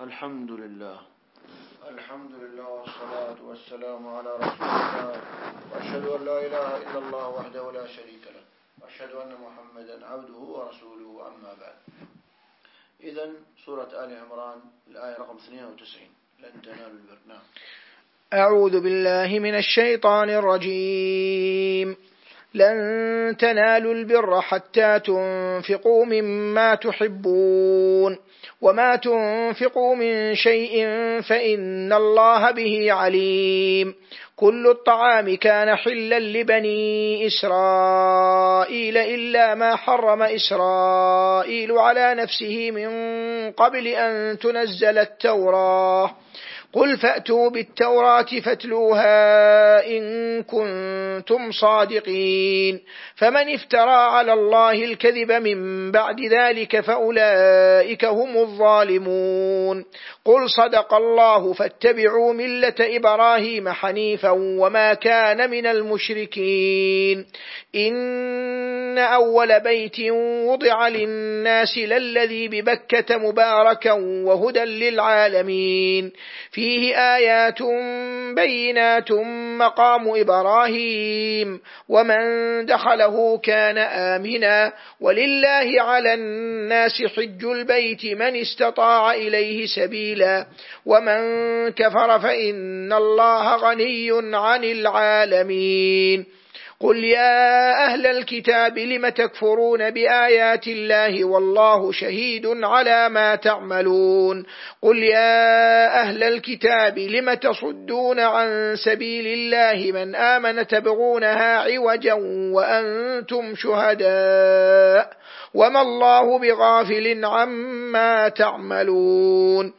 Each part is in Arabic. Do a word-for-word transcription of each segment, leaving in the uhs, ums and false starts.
الحمد لله الحمد لله والصلاة والسلام على رسول الله، وأشهد أن لا إله إلا الله وحده لا شريك له، وأشهد أن محمدا عبده ورسوله، أما بعد. إذن سورة آل عمران الآية رقم اثنين وتسعين، لن تنالوا البر. نعم. أعوذ بالله من الشيطان الرجيم. لن تنالوا البر حتى تنفقوا مما تحبون وما تنفقوا من شيء فإن الله به عليم. كل الطعام كان حلا لبني إسرائيل إلا ما حرم إسرائيل على نفسه من قبل أن تنزل التوراة. قل فأتوا بالتوراة فاتلوها إن كنتم صادقين. فمن افترى على الله الكذب من بعد ذلك فأولئك هم الظالمون. قل صدق الله فاتبعوا ملة إبراهيم حنيفا وما كان من المشركين. إن أول بيت وضع للناس للذي ببكة مباركا وهدى للعالمين. فيه آيات بينات مقام إبراهيم ومن دخله كان آمنا ولله على الناس حج البيت من استطاع إليه سبيلا ومن كفر فإن الله غني عن العالمين. قل يا أهل الكتاب لم تكفرون بآيات الله والله شهيد على ما تعملون. قل يا أهل الكتاب لم تصدون عن سبيل الله من آمن تبغونها عوجا وأنتم شهداء وما الله بغافل عما تعملون.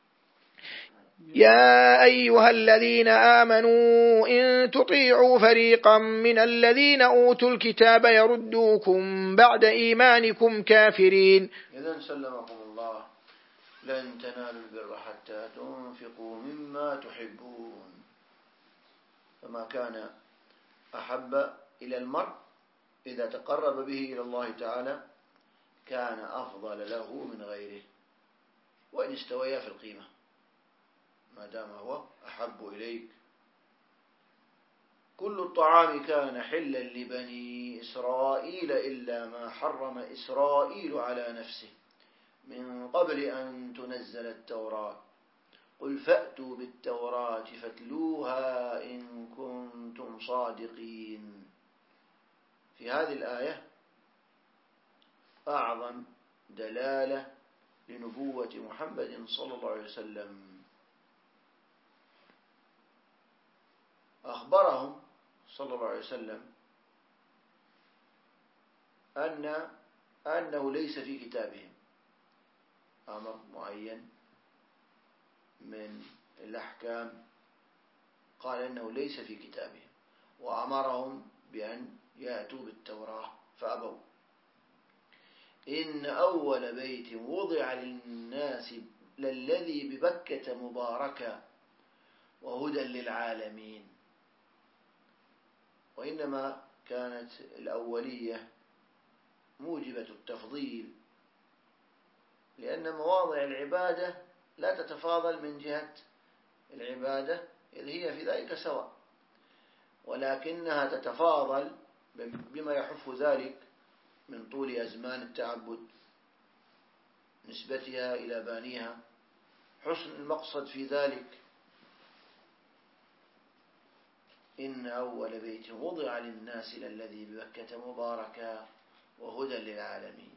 يا أيها الذين آمنوا إن تطيعوا فريقا من الذين أوتوا الكتاب يردوكم بعد إيمانكم كافرين. إذن سلمكم الله. لن تنالوا البر حتى تنفقوا مما تحبون. فما كان أحب إلى المرء إذا تقرب به إلى الله تعالى كان أفضل له من غيره وإن استويا في القيمة، ما دام هو أحب إليك. كل الطعام كان حلا لبني إسرائيل إلا ما حرم إسرائيل على نفسه من قبل أن تنزل التوراة. قل فأتوا بالتوراة فاتلوها إن كنتم صادقين. في هذه الآية أعظم دلالة لنبوة محمد صلى الله عليه وسلم. أخبرهم صلى الله عليه وسلم أن أنه ليس في كتابهم أمر معين من الأحكام، قال أنه ليس في كتابهم، وأمرهم بأن يأتوا بالتوراة فأبوا. إن أول بيت وضع للناس للذي ببكة مباركا وهدى للعالمين. وإنما كانت الأولية موجبة التفضيل، لأن مواضع العبادة لا تتفاضل من جهة العبادة إذ هي في ذلك سواء، ولكنها تتفاضل بما يحف ذلك من طول أزمان التعبد، نسبتها إلى بانيها، حسن المقصد في ذلك. إن أول بيت وضع للناس للذي ببكة مباركا وهدى للعالمين.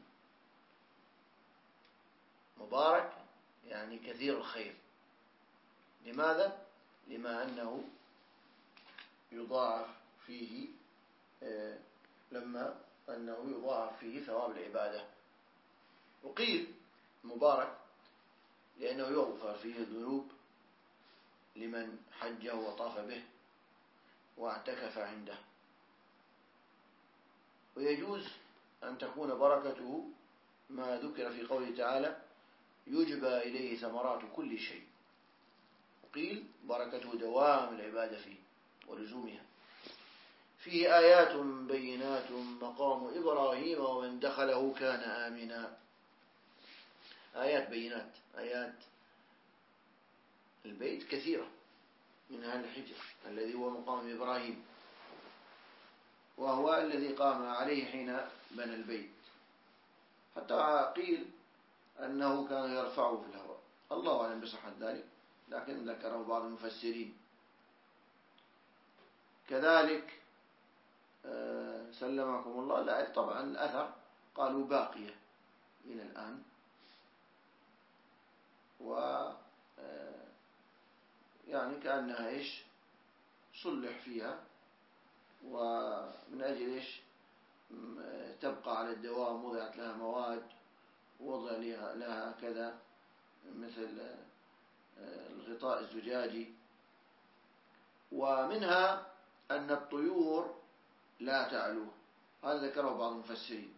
مبارك يعني كثير الخير. لماذا؟ لما أنه يضاعف فيه آه لما أنه يضاعف فيه ثواب العبادة. وقيل مبارك لأنه يغفر فيه الذنوب لمن حجه وطاف به واعتكف عنده. ويجوز أن تكون بركته ما ذكر في قوله تعالى يجبى إليه ثمرات كل شيء. قيل بركته دوام العبادة فيه ولزومها. فيه آيات بينات مقام إبراهيم ومن دخله كان آمنا. آيات بينات، آيات البيت كثيرة، منها الحجر الذي هو مقام إبراهيم، وهو الذي قام عليه حين بنى البيت، حتى قيل أنه كان يرفعه في الهواء، الله أعلم بصحة ذلك، لكن ذكره بعض المفسرين. كذلك سلمكم الله، لا طبعا الأثر قالوا باقية إلى الآن، و يعني كأنها إيش صلح فيها، ومن أجل إيش تبقى على الدوام وضعت لها مواد، وضع لها كذا مثل الغطاء الزجاجي. ومنها أن الطيور لا تعلو، هذا ذكره بعض المفسرين،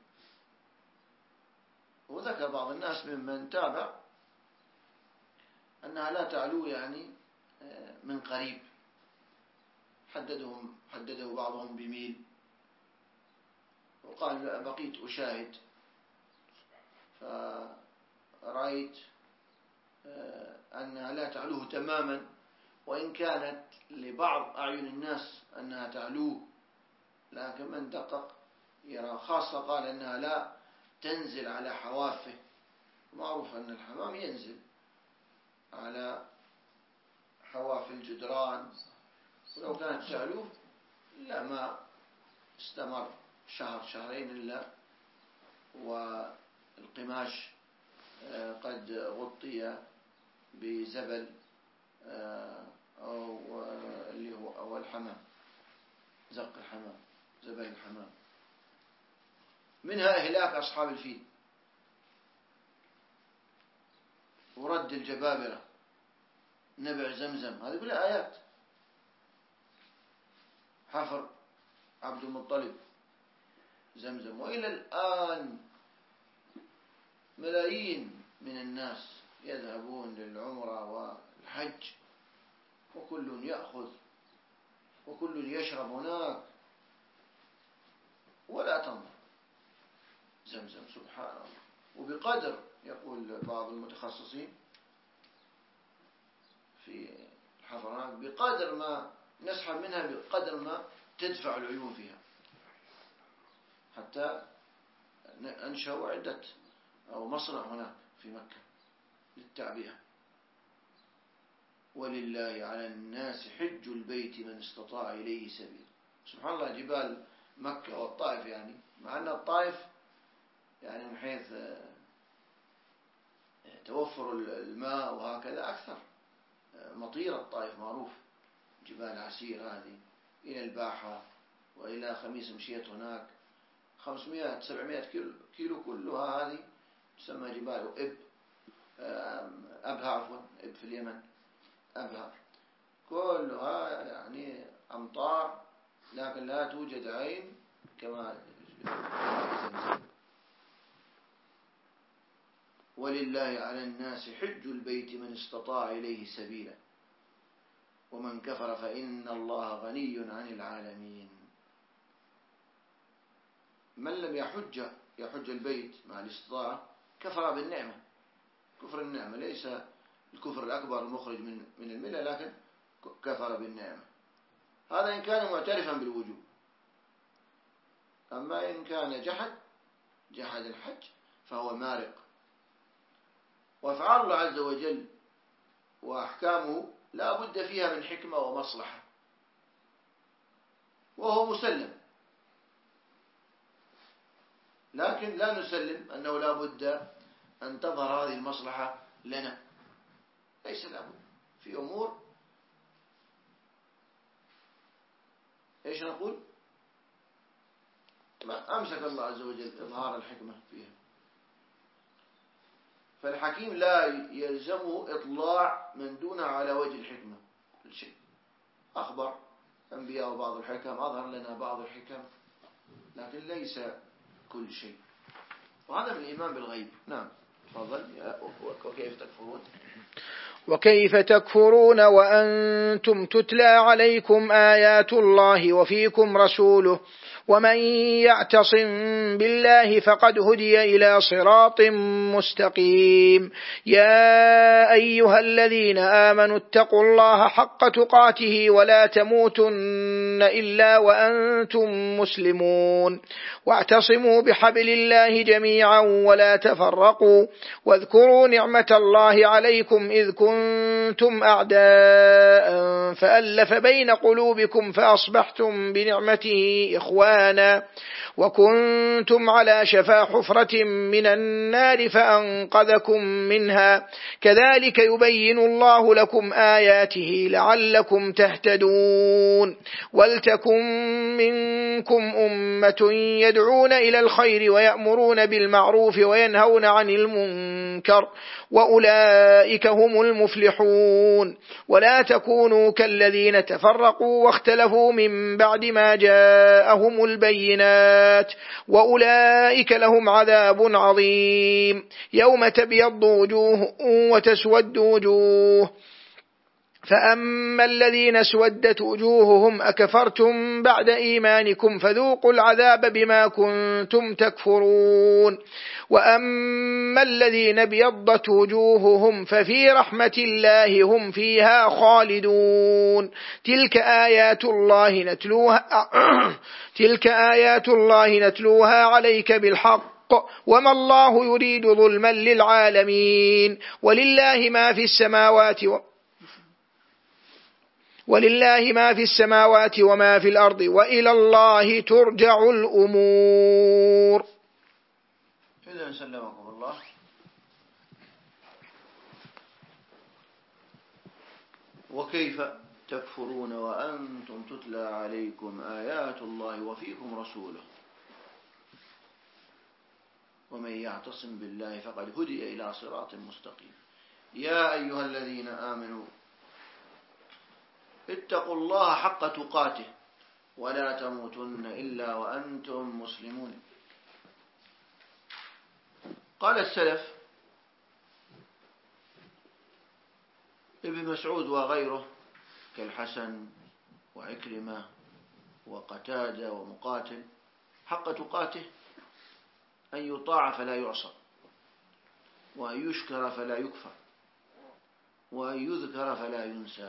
وذكر بعض الناس ممن تابع أنها لا تعلو يعني من قريب، حددهم حدده بعضهم بميل، وقال بقيت أشاهد فرأيت أنها لا تعلوه تماما، وإن كانت لبعض أعين الناس أنها تعلوه، لكن من دقق يرى، خاصة قال أنها لا تنزل على حوافه، معروف أن الحمام ينزل على حواف الجدران، ولو كانت تعلوه لا ما استمر شهر شهرين إلا والقماش قد غطي بزبل أو اللي هو أو الحمام، زق الحمام، زبل الحمام. منها إهلاك أصحاب الفيل، ورد الجبابرة، نبع زمزم، هذه كلها آيات. حفر عبد المطلب زمزم، وإلى الآن ملايين من الناس يذهبون للعمرة والحج، وكل يأخذ وكل يشرب هناك ولا تنظر زمزم، سبحان الله. وبقدر، يقول بعض المتخصصين في الحفرات، بقدر ما نسحب منها بقدر ما تدفع العيون فيها، حتى أنشأوا عدة أو مصنع هناك في مكة للتعبئة. ولله على الناس حج البيت من استطاع إليه سبيل. سبحان الله، جبال مكة والطائف، يعني مع أن الطائف يعني من حيث توفر الماء وهكذا أكثر، مطير الطائف معروف، جبال عسير هذه إلى الباحة وإلى خميس مشيت هناك خمسمائة سبعمائة كيلو, كيلو كلها هذه تسمى جبال إب أبها، عفوا إب في اليمن، أبها كلها يعني أمطار، لكن لا توجد عين كما زمزم. ولله على الناس حج البيت من استطاع إليه سبيلا ومن كفر فإن الله غني عن العالمين. من لم يحج يحج البيت مع الاستطاعة كفر بالنعمة، كفر النعمة ليس الكفر الأكبر المخرج من من الملة، لكن كفر بالنعمة، هذا إن كان معترفا بالوجوب. أما إن كان جحد جحد الحج فهو مارق. وأفعال الله عز وجل وأحكامه لا بد فيها من حكمة ومصلحة، وهو مسلم، لكن لا نسلم أنه لا بد أن تظهر هذه المصلحة لنا، ليس لا بد. في أمور إيش نقول؟ ما أمسك الله عز وجل إظهار الحكمة فيها، فالحكيم لا يلزمه إطلاع من دونه على وجه الحكمة كل شيء. أخبر أنبياء بعض الحكم، أظهر لنا بعض الحكم، لكن ليس كل شيء، وهذا من الإيمان بالغيب. نعم تفضل. وكيف تكفرون وكيف تكفرون وأنتم تتلى عليكم آيات الله وفيكم رسوله ومن يعتصم بالله فقد هدي إلى صراط مستقيم. يا أيها الذين آمنوا اتقوا الله حق تقاته ولا تموتن إلا وأنتم مسلمون. واعتصموا بحبل الله جميعا ولا تفرقوا. واذكروا نعمة الله عليكم إذ كنتم أعداء فألف بين قلوبكم فأصبحتم بنعمته إخوانا وكنتم على شفا حفرة من النار فأنقذكم منها. كذلك يبين الله لكم آياته لعلكم تهتدون. ولتكن منكم أمة يدعون إلى الخير ويأمرون بالمعروف وينهون عن المنكر وأولئك هم المفلحون. ولا تكونوا كالذين تفرقوا واختلفوا من بعد ما جاءهم البينات وأولئك لهم عذاب عظيم. يوم تبيض وجوه وتسود وجوه فأما الذين اسودت وجوههم أكفرتم بعد إيمانكم فذوقوا العذاب بما كنتم تكفرون. وأما الذين ابيضت وجوههم ففي رحمة الله هم فيها خالدون. تلك آيات الله نتلوها تلك آيات الله نتلوها عليك بالحق وما الله يريد ظلما للعالمين. ولله ما في السماوات و ولله ما في السماوات وما في الأرض وإلى الله ترجع الأمور. إذن سلمكم الله. وكيف تكفرون وأنتم تتلى عليكم آيات الله وفيكم رسوله ومن يعتصم بالله فقد هدي إلى صراط مستقيم. يا أيها الذين آمنوا اتقوا الله حق تقاته ولا تموتن إلا وأنتم مسلمون. قال السلف ابن مسعود وغيره كالحسن وعكرمة وقتادة ومقاتل حق تقاته أن يطاع فلا يعصى وأن يشكر فلا يكفر وأن يذكر فلا ينسى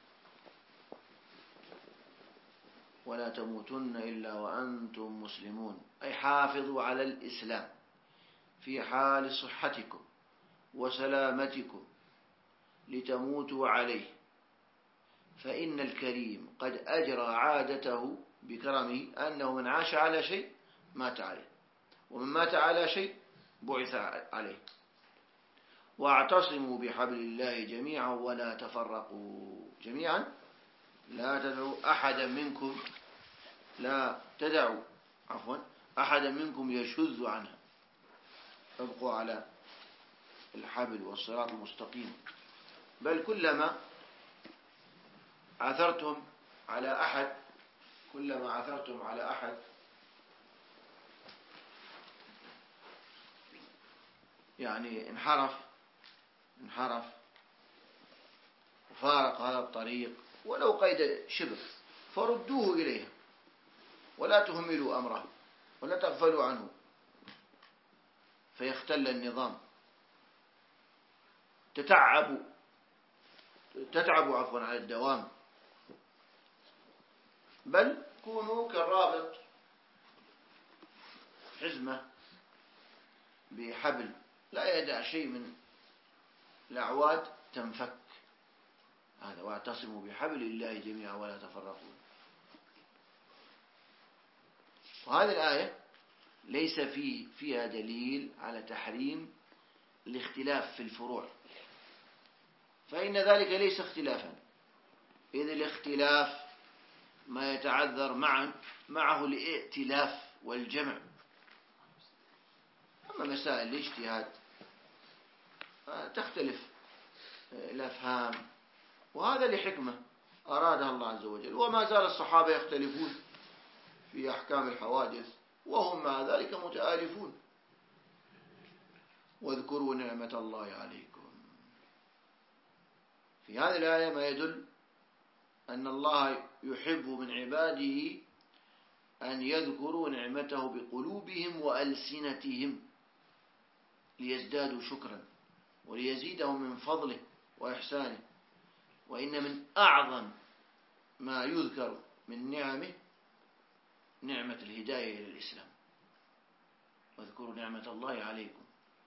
ولا تموتن إلا وأنتم مسلمون. أي حافظوا على الإسلام في حال صحتكم وسلامتكم لتموتوا عليه، فإن الكريم قد أجرى عادته بكرمه أنه من عاش على شيء مات عليه ومن مات على شيء بعث عليه. واعتصموا بحبل الله جميعا ولا تفرقوا. جميعا لا تدعوا أحدا منكم لا تدعوا عفوا أحدا منكم يشذ عنها. ابقوا على الحبل والصراط المستقيم. بل كلما عثرتم على أحد كلما عثرتم على أحد يعني انحرف انحرف وفارق هذا الطريق ولو قيد شبر فردوه إليه ولا تهملوا أمره ولا تغفلوا عنه فيختل النظام. تتعبوا تتعبوا عفوا على الدوام. بل كونوا كالرابط حزمة بحبل لا يدع شيء من الأعواد تنفك. هذا واعتصموا بحبل الله جميعا ولا تفرقوا. وهذه الآية ليس في فيها دليل على تحريم الاختلاف في الفروع، فإن ذلك ليس اختلافا، إذ الاختلاف ما يتعذر معا معه الائتلاف والجمع. أما مسائل الاجتهاد تختلف الأفهام، وهذا لحكمة أرادها الله عز وجل. وما زال الصحابة يختلفون في أحكام الحوادث وهم مع ذلك متآلفون. واذكروا نعمة الله عليكم. في هذه الآية ما يدل أن الله يحب من عباده أن يذكروا نعمته بقلوبهم وألسنتهم ليزدادوا شكرا وليزيدهم من فضله وإحسانه. وإن من أعظم ما يذكر من نعمه نعمة الهداية إلى الإسلام. واذكروا نعمة الله عليكم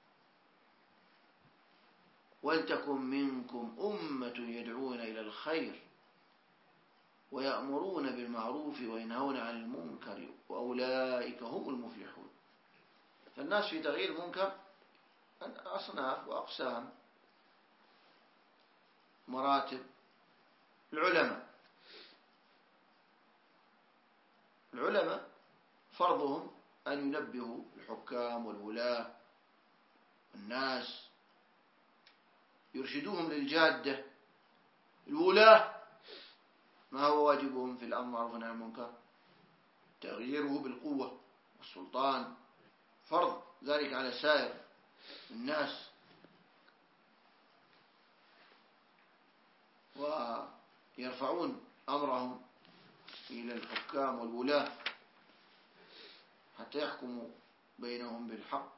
ولتكن منكم أمة يدعون إلى الخير ويأمرون بالمعروف وينهون عن المنكر وأولئك هم المفلحون. فالناس في تغيير المنكر أصناف وأقسام مراتب. العلماء العلماء فرضهم أن ينبهوا الحكام والولاة والناس، يرشدوهم للجادة. الولاة ما هو واجبهم في الأمر بالمعروف والنهي عن المنكر؟ تغييره بالقوة والسلطان، فرض ذلك على سائر الناس. ويرفعون أمرهم إلى الحكام والولاة حتى يحكموا بينهم بالحق.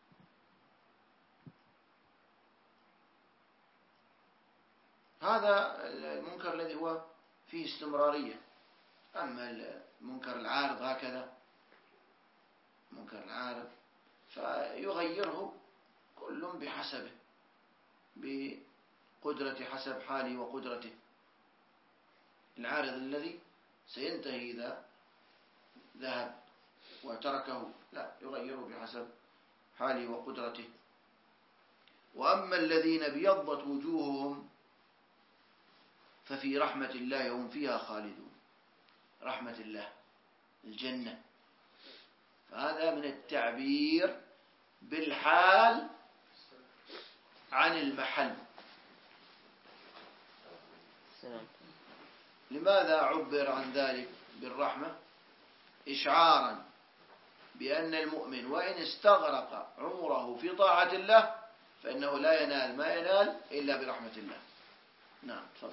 هذا المنكر الذي هو فيه استمرارية. أما المنكر العارض هكذا، منكر العارض فيغيره كل بحسبه، بقدرة حسب حاله وقدرته. العارض الذي سينتهي إذا ذهب وتركه، لا، يغيره بحسب حاله وقدرته. وأما الذين بيضت وجوههم ففي رحمة الله هم فيها خالدون. رحمة الله الجنة. فهذا من التعبير بالحال عن المحل. لماذا عبر عن ذلك بالرحمة؟ إشعارا بأن المؤمن وإن استغرق عمره في طاعة الله فإنه لا ينال ما ينال إلا برحمة الله. نعم، تفضل.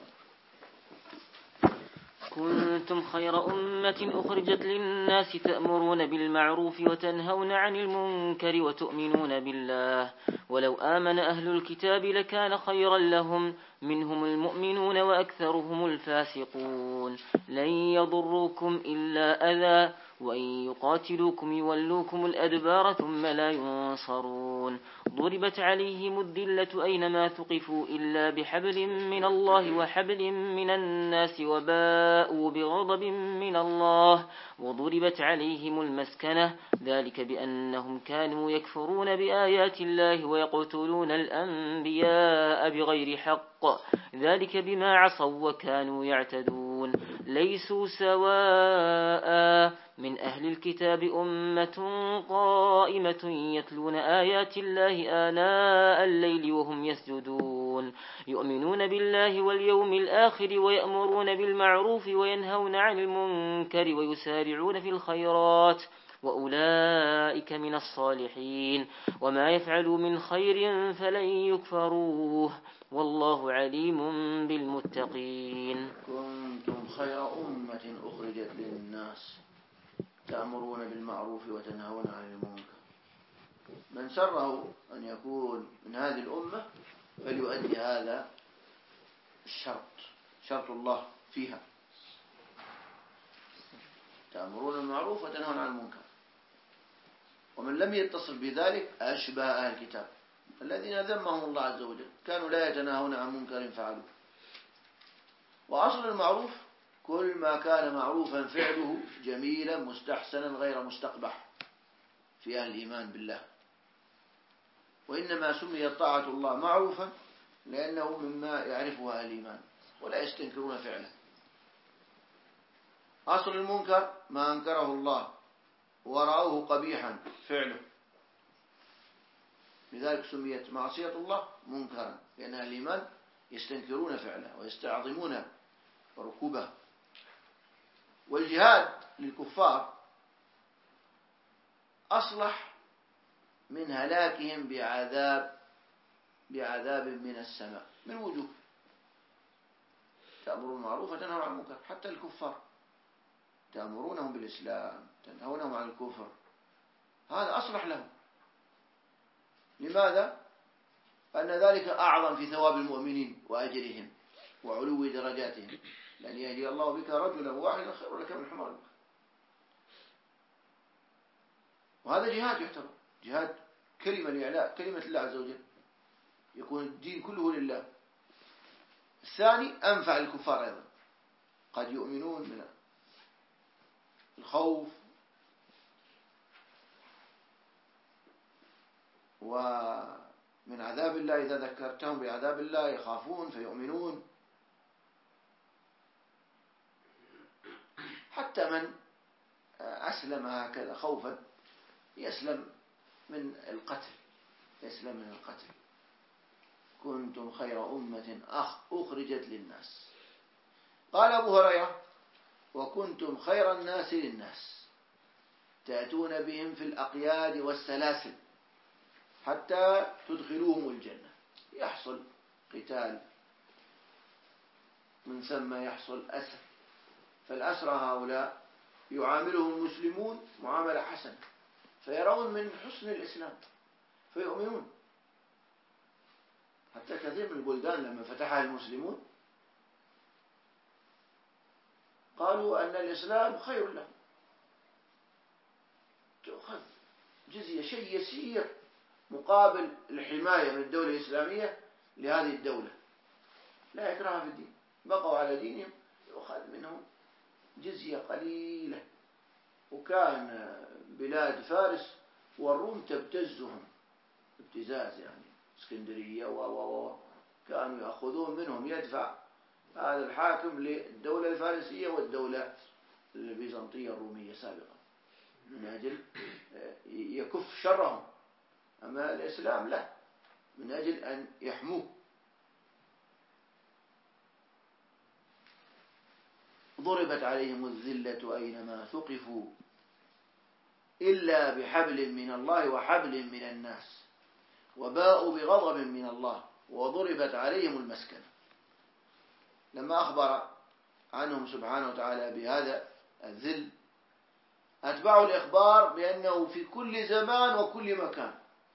كنتم خير أمة أخرجت للناس تأمرون بالمعروف وتنهون عن المنكر وتؤمنون بالله ولو آمن أهل الكتاب لكان خيرا لهم منهم المؤمنون وأكثرهم الفاسقون. لن يضروكم إلا أذى وإن يقاتلوكم يولوكم الأدبار ثم لا ينصرون. ضربت عليهم الذلة أينما ثقفوا إلا بحبل من الله وحبل من الناس وباءوا بغضب من الله وضربت عليهم المسكنة ذلك بأنهم كانوا يكفرون بآيات الله ويقتلون الأنبياء بغير حق ذلك بما عصوا وكانوا يعتدون. ليسوا سواء من أهل الكتاب أمة قائمة يتلون آيات الله آناء الليل وهم يسجدون يؤمنون بالله واليوم الآخر ويأمرون بالمعروف وينهون عن المنكر ويسارعون في الخيرات وأولئك من الصالحين. وما يفعلوا من خير فلن يكفروه والله عليم بالمتقين. كنتم خير أمة أخرجت للناس تأمرون بالمعروف وتنهون عن المنكر. من سره أن يكون من هذه الأمة فليؤدي هذا الشرط، شرط الله فيها، تأمرون بالمعروف وتنهون عن المنكر. ومن لم يتصل بذلك أشبه أهل الكتاب الذين ذمهم الله عز وجل، كانوا لا يتناهون عن منكر فعلوه. وأصل المعروف كل ما كان معروفا فعله جميلا مستحسنا غير مستقبح في أهل الإيمان بالله. وإنما سمي طاعة الله معروفا لأنه مما يعرفها أهل الإيمان ولا يستنكرون فعله. أصل المنكر ما أنكره الله ورأوه قبيحا فعله، لذلك سميت معصية الله منكرا لأن أهل الإيمان يستنكرون فعله ويستعظمونه وركوبه. والجهاد للكفار أصلح من هلاكهم بعذاب بعذاب من السماء من وجوه. تأمرون بالمعروف وتنهون عن المنكر، حتى الكفار تأمرونهم بالإسلام تنهونهم عن الكفر، هذا أصلح لهم. لماذا؟ أن ذلك أعظم في ثواب المؤمنين وأجرهم وعلو درجاتهم، لأن يهدي الله بك رجلا واحدا خير لك من حمار. وهذا جهاد يعتبر جهاد كلمة لإعلاء كلمة الله عز وجل، يكون الدين كله لله. الثاني أنفع الكفار أيضا، قد يؤمنون من الخوف ومن عذاب الله، إذا ذكرتهم بعذاب الله يخافون فيؤمنون. حتى من أسلم هكذا خوفا يسلم من القتل، يسلم من القتل. كنتم خير أمة أخرجت للناس. قال أبو هريرة: وكنتم خير الناس للناس تأتون بهم في الأقياد والسلاسل حتى تدخلوهم الجنة. يحصل قتال، من ثم يحصل أسر، فالأسرى هؤلاء يعاملهم المسلمون معاملة حسنة، فيرون من حسن الإسلام فيؤمنون. حتى كثير من البلدان لما فتحها المسلمون قالوا أن الإسلام خير لهم، تأخذ جزية شيء يسير مقابل الحماية من الدولة الإسلامية لهذه الدولة، لا يكره في الدين، بقوا على دينهم، يؤخذ منهم جزية قليلة. وكان بلاد فارس والروم تبتزهم ابتزاز، يعني اسكندرية و و كانوا يأخذون منهم، يدفع هذا الحاكم للدولة الفارسية والدولة البيزنطية الرومية سابقا من أجل يكف شرهم. أما الإسلام لا، من أجل أن يحموه. ضربت عليهم الذلة أينما ثقفوا إلا بحبل من الله وحبل من الناس وباءوا بغضب من الله وضربت عليهم المسكنة. لما أخبر عنهم سبحانه وتعالى بهذا الذل أتبعوا الإخبار بأنه في كل زمان وكل مكان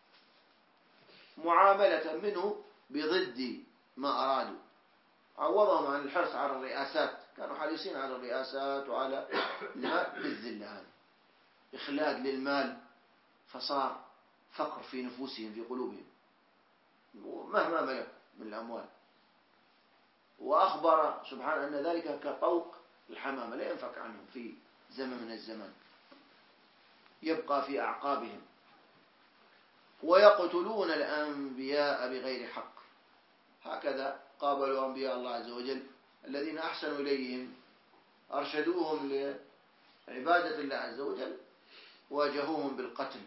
معاملة منه بضد ما أرادوا. عوضهم عن الحرص على الرئاسات، كانوا حريصين على الرئاسات وعلى المال بالذل، هذا إخلاد للمال، فصار فقر في نفوسهم في قلوبهم مهما ملك من الأموال. وأخبر سبحانه أن ذلك كطوق الحمامة لا ينفك عنهم في زمن من الزمان، يبقى في أعقابهم. ويقتلون الأنبياء بغير حق، هكذا قابلوا أنبياء الله عز وجل الذين أحسنوا إليهم، أرشدوهم لعبادة الله عز وجل، واجهوهم بالقتل.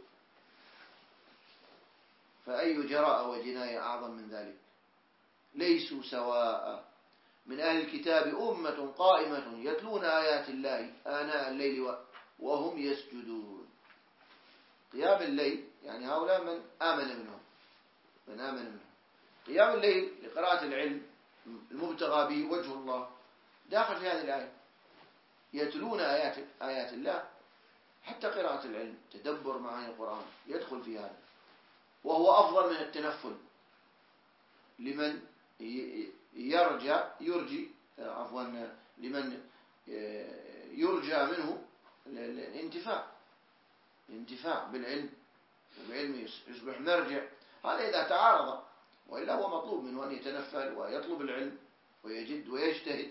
فأي جراءة وجناية أعظم من ذلك؟ ليسوا سواء من أهل الكتاب أمة قائمة يتلون آيات الله آناء الليل وهم يسجدون. قيام الليل يعني هؤلاء من آمن منهم، من آمن منهم. قيام الليل لقراءة العلم المبتغى به وجه الله داخل في هذه الآية. يتلون آيات آيات الله، حتى قراءة العلم تدبر معاني القرآن يدخل في هذا، وهو أفضل من التنفل لمن يرجى يرجي عفوا لمن يرجى منه الانتفاع الانتفاع بالعلم، وبعلم يصبح مرجع. هذا إذا تعارض، وإلا هو مطلوب منه أن يتنفل ويطلب العلم ويجد ويجتهد.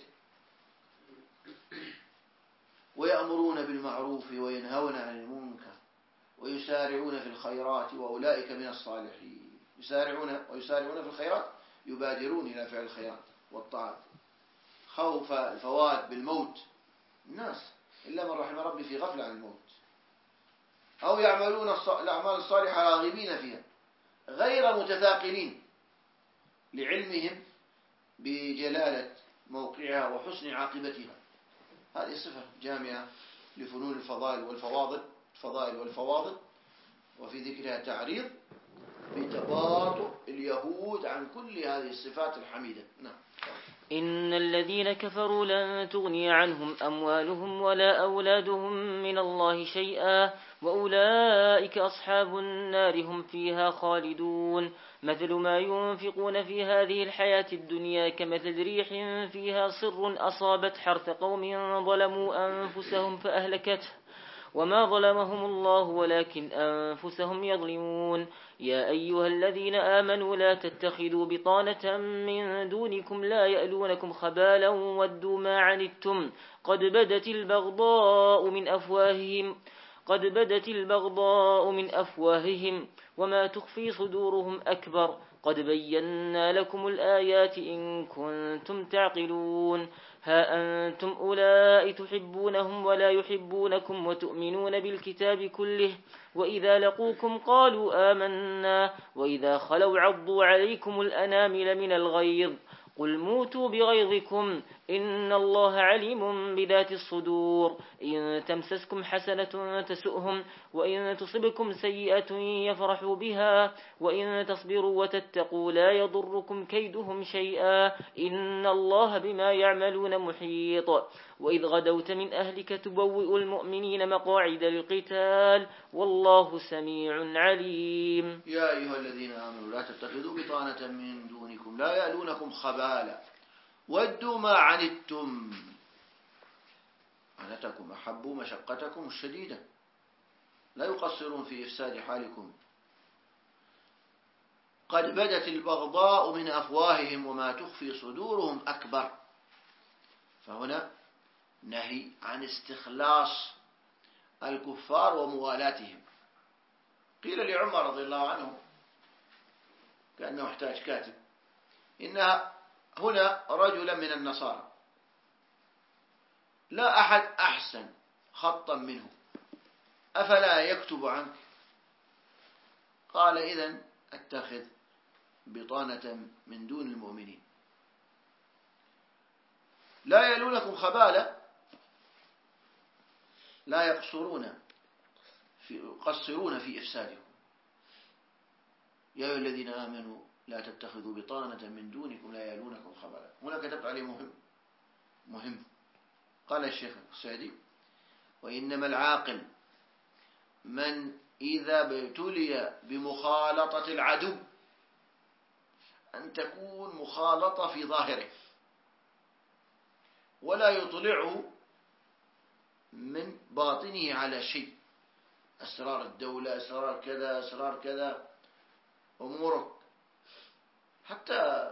ويأمرون بالمعروف وينهون عن المنكر ويسارعون في الخيرات وأولئك من الصالحين. يسارعون ويسارعون في الخيرات، يبادرون إلى فعل الخيرات والطاعات. خوف الفوات بالموت، الناس إلا من رحم ربي في غفلة عن الموت. أو يعملون الأعمال الصالحة راغبين فيها غير متثاقلين لعلمهم بجلالة موقعها وحسن عاقبتها. هذه صفة جامعة لفنون الفضائل والفواضل الفضائل والفواضل، وفي ذكرها تعريض بتباطؤ اليهود عن كل هذه الصفات الحميدة. نعم. إن الذين كفروا لن تغني عنهم أموالهم ولا أولادهم من الله شيئا وأولئك أصحاب النار هم فيها خالدون مثل ما ينفقون في هذه الحياة الدنيا كمثل ريح فيها صر أصابت حرث قوم ظلموا أنفسهم فأهلكته وما ظلمهم الله ولكن أنفسهم يظلمون يا أيها الذين آمنوا لا تتخذوا بطانة من دونكم لا يألونكم خبالا ودوا ما عنتم قد بدت البغضاء من أفواههم قد بدت البغضاء من أفواههم وما تخفي صدورهم أكبر قد بينا لكم الآيات إن كنتم تعقلون ها أنتم أولئك تحبونهم ولا يحبونكم وتؤمنون بالكتاب كله وإذا لقوكم قالوا آمنا وإذا خلوا عضوا عليكم الأنامل من الغيظ قل موتوا بغيظكم إن الله عليم بذات الصدور إن تمسسكم حسنة تسؤهم وإن تصبكم سيئة يفرحوا بها وإن تصبروا وتتقوا لا يضركم كيدهم شيئا إن الله بما يعملون محيط وإذ غدوت من أهلك تبوئ المؤمنين مقاعد للقتال والله سميع عليم يا أيها الذين آمنوا لا تتخذوا بطانة من دونكم لا يألونكم خبالا ودوا ما عنتم عنتكم أحبوا مشقتكم الشديدة لا يقصرون في إفساد حالكم قد بدت البغضاء من أفواههم وما تخفي صدورهم أكبر فهنا نهي عن استخلاص الكفار وموالاتهم قيل لعمر رضي الله عنه كأنه محتاج كاتب إنها هنا رجلا من النصارى لا أحد أحسن خطا منه أفلا يكتب عنك قال إذن أتخذ بطانة من دون المؤمنين لا يلونكم خبالا لا يقصرون في يقصرون في إفسادكم يا أيها الذين آمنوا لا تتخذوا بطانة من دونكم لا يلونكم خبالا هنا كتبت عليه مهم مهم قال الشيخ السعدي وإنما العاقل من إذا ابتلي بمخالطة العدو أن تكون مخالطة في ظاهره ولا يطلعه من باطنه على شيء أسرار الدولة أسرار كذا أسرار كذا أمورك حتى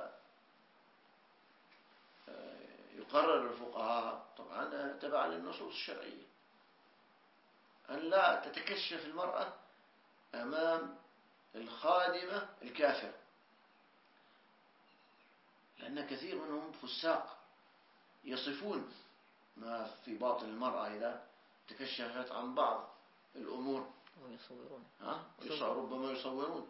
يقرر الفقهاء طبعا تبع للنصوص الشرعية أن لا تتكشف المرأة أمام الخادمة الكافرة لأن كثير منهم فساق يصفون ما في باطن المرأة إذا تكشفت عن بعض الأمور ويصورون ها؟ ربما يصورون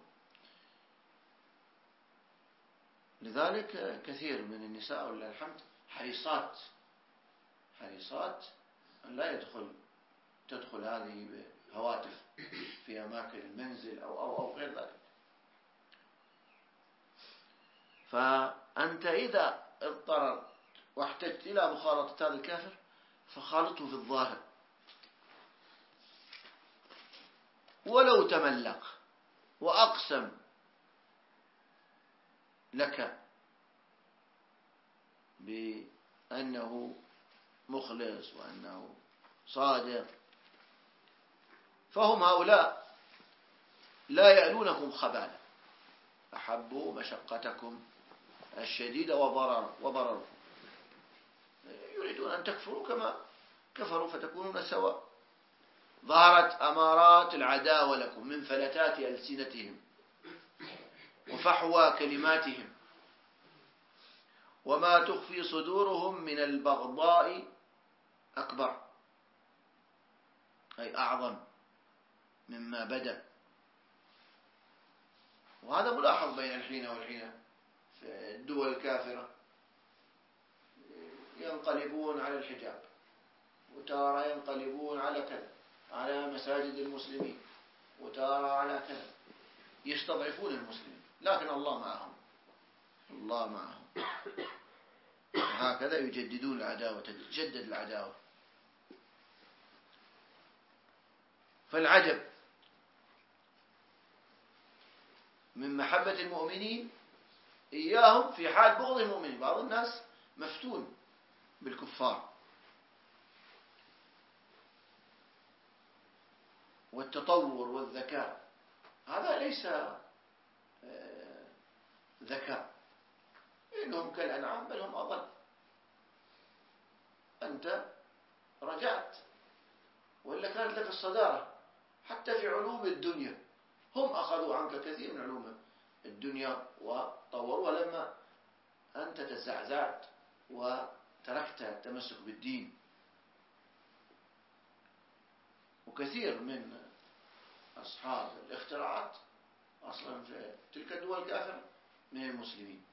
لذلك كثير من النساء ولله الحمد حريصات حريصات أن لا يدخل تدخل هذه بهواتف في أماكن المنزل أو أو أو غير ذلك فأنت إذا اضطررت واحتجت إلى مخالطة هذا الكافر فخالطه في الظاهر ولو تملق وأقسم لك بأنه مخلص وأنه صادق فهم هؤلاء لا يألونكم خبالا أحبوا مشقتكم الشديدة وضرر وضرركم يريدون أن تكفروا كما كفروا فتكونون سواء ظهرت أمارات العداوة لكم من فلتات ألسنتهم وفحوى كلماتهم وما تخفي صدورهم من البغضاء أكبر أي أعظم مما بدأ وهذا ملاحظ بين الحين والحين في الدول الكافرة ينقلبون على الحجاب وتارى ينقلبون على كذا على مساجد المسلمين وتارى على كذا يستضعفون المسلمين لكن الله معهم الله معهم هكذا يجددون العداوة، تتجدد العداوة. فالعجب من محبة المؤمنين إياهم في حال بغض المؤمنين. بعض الناس مفتون بالكفار، والتطور والذكاء، هذا ليس ذكاء، إنهم كالأنعام بل هم أضل. أنت رجعت وإلا كانت لك الصدارة حتى في علوم الدنيا، هم أخذوا عنك كثير من علوم الدنيا وطوروا، ولما أنت تزعزعت وتركت التمسك بالدين. وكثير من أصحاب الاختراعات أصلا في تلك الدول الكافرة من المسلمين.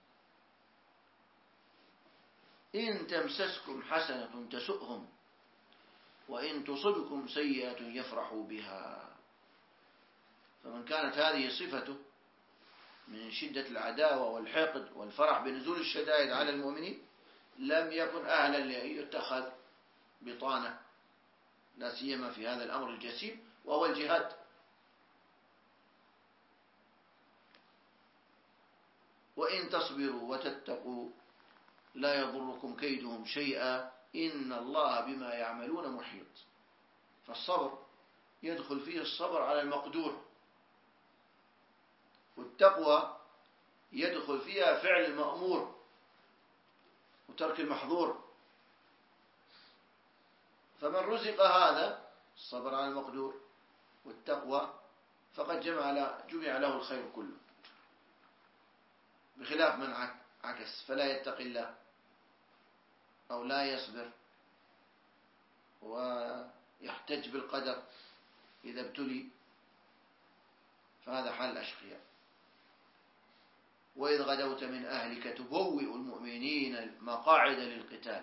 إن تمسسكم حسنة تسؤهم وإن تصبكم سيئة يفرحوا بها. فمن كانت هذه صفته من شدة العداوة والحقد والفرح بنزول الشدائد على المؤمنين، لم يكن أهلا لأن يتخذ بطانة، لا سيما في هذا الأمر الجسيم وهو الجهاد. وإن تصبروا وتتقوا لا يضركم كيدهم شيئا إن الله بما يعملون محيط. فالصبر يدخل فيه الصبر على المقدور، والتقوى يدخل فيها فعل المأمور وترك المحظور. فمن رزق هذا الصبر على المقدور والتقوى فقد جمع جمع له الخير كله، بخلاف من عكس فلا يتقي الله أو لا يصبر ويحتج بالقدر إذا ابتلي، فهذا حال الأشقياء. وإذ غدوت من أهلك تبوئ المؤمنين مقاعد للقتال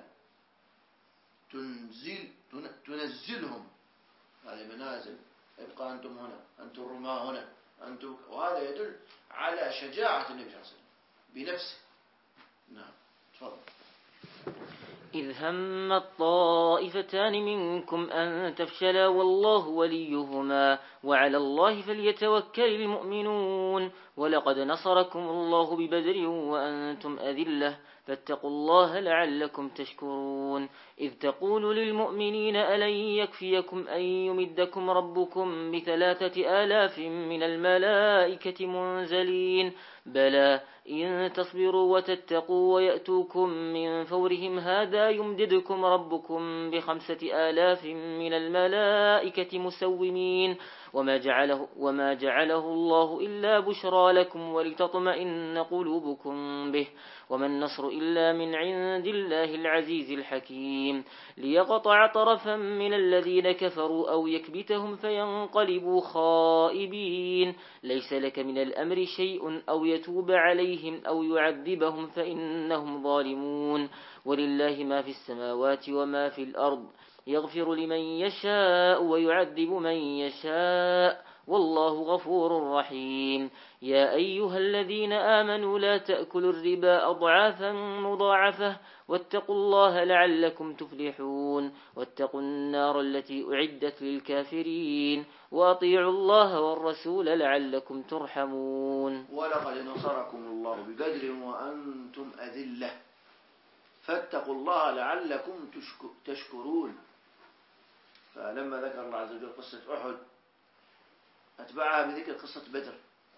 تنزل تنزلهم، هذه منازل، ابقى أنتم هنا، أنتم الرماة هنا، أنتم، وهذا يدل على شجاعة النبي صلى الله عليه وسلم بنفسه. نعم تفضل. إذ هم الطائفتان منكم أن تفشلا والله وليهما وعلى الله فليتوكل المؤمنون ولقد نصركم الله ببدر وأنتم أذلة فاتقوا الله لعلكم تشكرون إذ تقول للمؤمنين ألن يكفيكم أن يمدكم ربكم بثلاثة آلاف من الملائكة منزلين بلى إن تصبروا وتتقوا ويأتوكم من فورهم هذا يمددكم ربكم بخمسة آلاف من الملائكة مسومين وما جعله, وما جعله الله إلا بشرى لكم ولتطمئن قلوبكم به وما النصر إلا من عند الله العزيز الحكيم ليقطع طرفا من الذين كفروا أو يكبتهم فينقلبوا خائبين ليس لك من الأمر شيء أو يتوب عليهم أو يعذبهم فإنهم ظالمون ولله ما في السماوات وما في الأرض يغفر لمن يشاء ويعذب من يشاء والله غفور رحيم يا أيها الذين آمنوا لا تأكلوا الربا أضعافا مضاعفة واتقوا الله لعلكم تفلحون واتقوا النار التي أعدت للكافرين وأطيعوا الله والرسول لعلكم ترحمون ولقد نصركم الله ببدر وأنتم أذلة فاتقوا الله لعلكم تشكرون. فلما ذكر الله عز وجل قصة أحد أتبعها بذكر قصة بدر،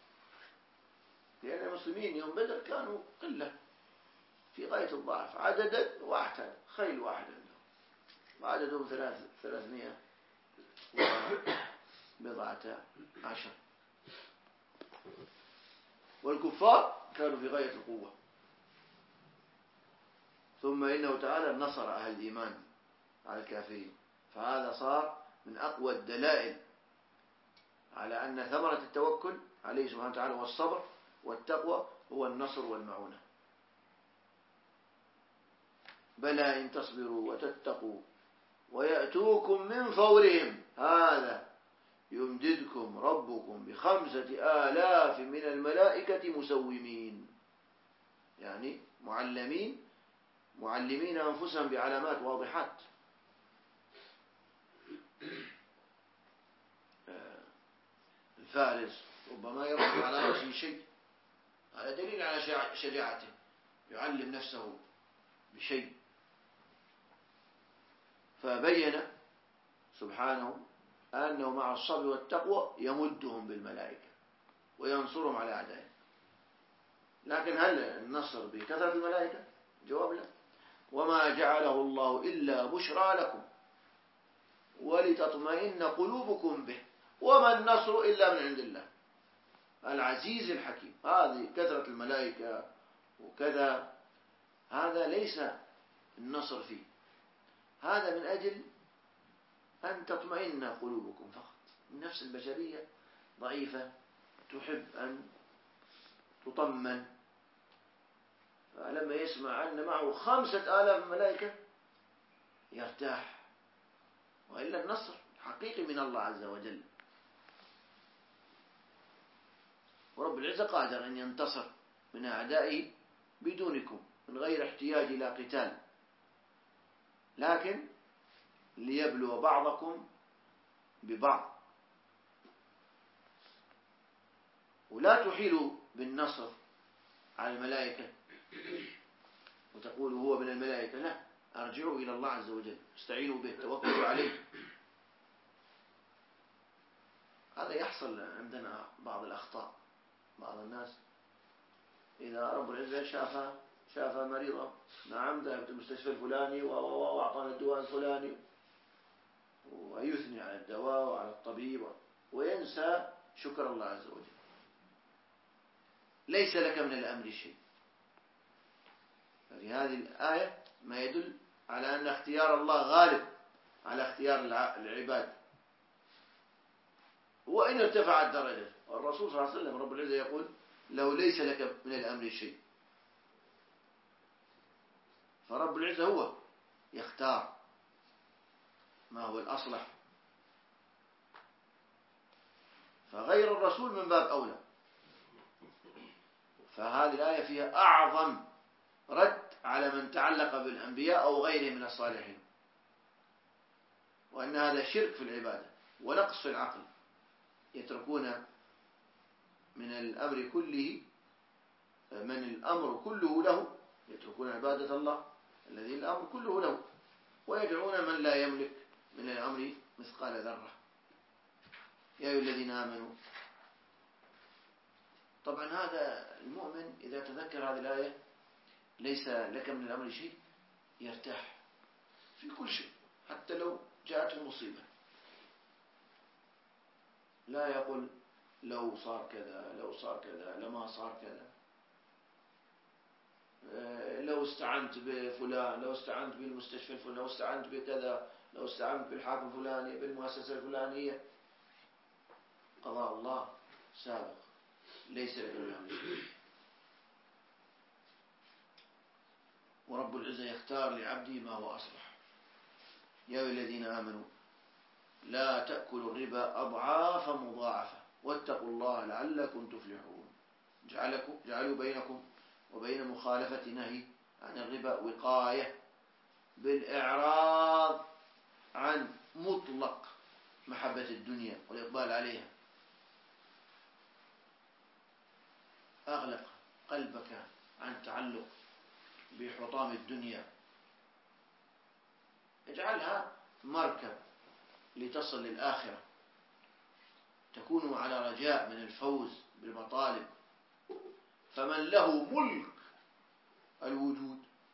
لأن المسلمين يوم بدر كانوا قلة في غاية الضعف عددا واحدا، خيل واحد عندهم وعددهم ثلاث ثلاثمائة وبضعة عشر، والكفار كانوا في غاية القوة. ثم إنه تعالى نصر أهل الإيمان على الكافرين، فهذا صار من أقوى الدلائل على أن ثمرة التوكل عليه سبحانه وتعالى والصبر والتقوى هو النصر والمعونة. بلى إن تصبروا وتتقوا ويأتوكم من فورهم هذا يمددكم ربكم بخمسة آلاف من الملائكة مسومين، يعني معلمين معلمين أنفسهم بعلامات واضحات. الفارس ربما يرفع على رأسه شيء، هذا دليل على شجاعته، يعلم نفسه بشيء. فبين سبحانه أنه مع الصبر والتقوى يمدهم بالملائكة وينصرهم على أعدائهم. لكن هل النصر بكثرة الملائكة؟ جواب لا. وما جعله الله إلا بشرى لكم ولتطمئن قلوبكم به وما النصر إلا من عند الله العزيز الحكيم. هذه كثرة الملائكة وكذا هذا ليس النصر فيه، هذا من أجل أن تطمئن قلوبكم فقط. النفس البشرية ضعيفة تحب أن تطمن، فلما يسمع أن معه خمسة آلاف ملائكة يرتاح، وإلا النصر حقيقي من الله عز وجل. ورب العزة قادر أن ينتصر من أعدائه بدونكم من غير احتياج إلى قتال، لكن ليبلو بعضكم ببعض. ولا تحيلوا بالنصر على الملائكة وتقولوا هو من الملائكة، لا، أرجعوا إلى الله عز وجل، استعينوا به، توكلوا عليه. هذا يحصل عندنا بعض الأخطاء. بعض الناس إذا رب العزة شاف شاف مريضة، نعم ذهبت المستشفى الفلاني وأعطانا الدواء الفلاني، ويثني على الدواء وعلى الطبيب وينسى شكر الله عز وجل. ليس لك من الأمر شيء. ففي هذه الآية ما يدل على أن اختيار الله غالب على اختيار العباد، وإن ارتفعت درجة. والرسول صلى الله عليه وسلم رب العزة يقول لو ليس لك من الأمر شيء. فرب العزة هو يختار ما هو الأصلح، فغير الرسول من باب أولى. فهذه الآية فيها أعظم رد على من تعلق بالأنبياء أو غيرهم من الصالحين، وأن هذا شرك في العبادة ونقص في العقل. يتركون من الأمر كله من الأمر كله له، يتركون عبادة الله الذي الأمر كله له، ويدعون من لا يملك من الأمر مثقال ذرة. يا أيها الذين آمنوا. طبعا هذا المؤمن إذا تذكر هذه الآية ليس لك من الأمر شيء يرتاح في كل شيء، حتى لو جاءته مصيبة لا يقول لو صار كذا لو صار كذا لما صار كذا، لو استعنت بفلان، لو استعنت بالمستشفى الفلاني، لو استعنت بكذا، لو استعنت بالحاكم الفلاني، بالمؤسسة الفلانية. قضاء الله سابق، ليس لك من الأمر شيء. ورب العزة يختار لعبده ما هو أصلح. يا أيها الذين آمنوا لا تأكلوا الربا أضعافا مضاعفة واتقوا الله لعلكم تفلحون. جعلوا بينكم وبين مخالفة نهي عن الربا وقاية بالإعراض عن مطلق محبة الدنيا والإقبال عليها. أغلق قلبك عن تعلق بحطام الدنيا، اجعلها مركب لتصل للآخرة، تكون على رجاء من الفوز بالمطالب. فمن له ملك الوجود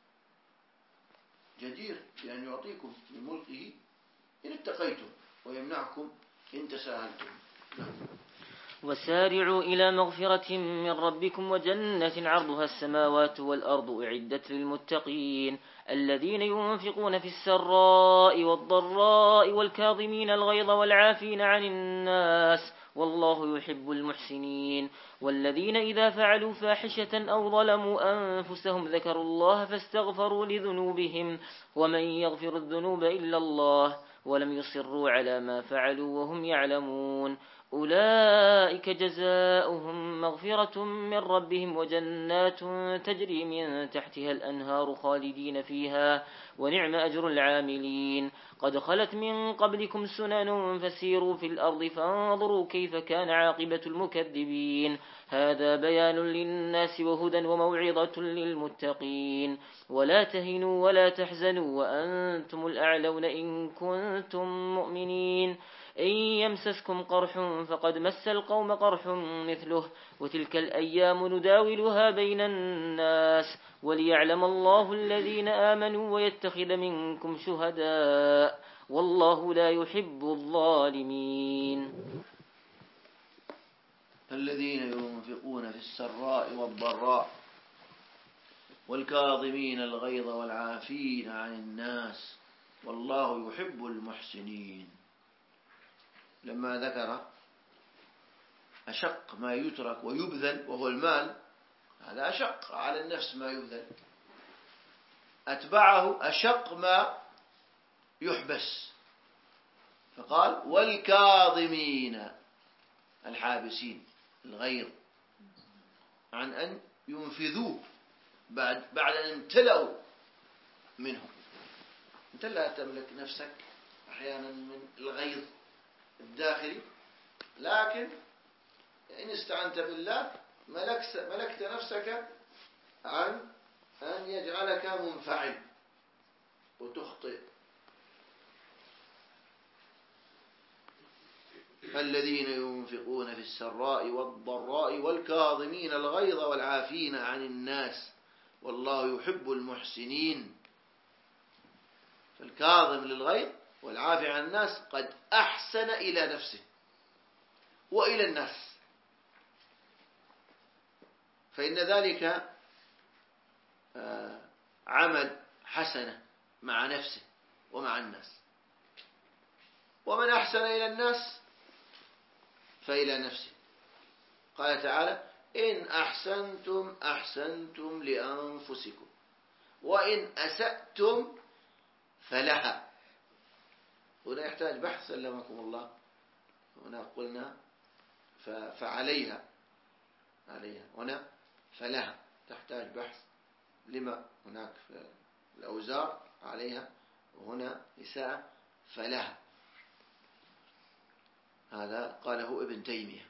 جدير بأن يعطيكم من ملكه إن اتقيتم ويمنعكم إن تساهلتم. وسارعوا إلى مغفرة من ربكم وجنة عرضها السماوات والأرض أعدت للمتقين الذين ينفقون في السراء والضراء والكاظمين الغيظ والعافين عن الناس والله يحب المحسنين. والذين إذا فعلوا فاحشة أو ظلموا أنفسهم ذكروا الله فاستغفروا لذنوبهم ومن يغفر الذنوب إلا الله ولم يصروا على ما فعلوا وهم يعلمون أولئك جزاؤهم مغفرة من ربهم وجنات تجري من تحتها الأنهار خالدين فيها ونعم أجر العاملين قد خلت من قبلكم سنن فسيروا في الأرض فانظروا كيف كان عاقبة المكذبين هذا بيان للناس وهدى وموعظة للمتقين ولا تهنوا ولا تحزنوا وأنتم الأعلون إن كنتم مؤمنين إن يمسسكم قرح فقد مس القوم قرح مثله وتلك الأيام نداولها بين الناس وليعلم الله الذين آمنوا ويتخذ منكم شهداء والله لا يحب الظالمين الذين ينفقون في السراء والضراء والكاظمين الغيظ والعافين عن الناس والله يحب المحسنين. لما ذكر أشق ما يترك ويبذل وهو المال، هذا أشق على النفس ما يبذل، أتبعه أشق ما يحبس، فقال والكاظمين الحابسين الغيظ عن أن ينفذوه بعد بعد أن امتلأوا منه. أنت لا تملك نفسك أحيانا من الغيظ الداخلي، لكن إن استعنت بالله ملكت نفسك عن أن يجعلك منفعل وتخطئ. الذين ينفقون في السراء والضراء والكاظمين الغيظ والعافين عن الناس والله يحب المحسنين. فالكاظم للغيظ والعافي عن الناس قد أحسن إلى نفسه وإلى الناس، فإن ذلك عمل حسنة مع نفسه ومع الناس. ومن أحسن إلى الناس فإلى نفسه. قال تعالى إن أحسنتم أحسنتم لأنفسكم وإن أسأتم فلها. هنا يحتاج بحث سلمكم الله. هنا قلنا فعليها عليها، هنا فلها تحتاج بحث. لما هناك في الأوزار عليها وهنا إساءة فلها. هذا قاله ابن تيمية.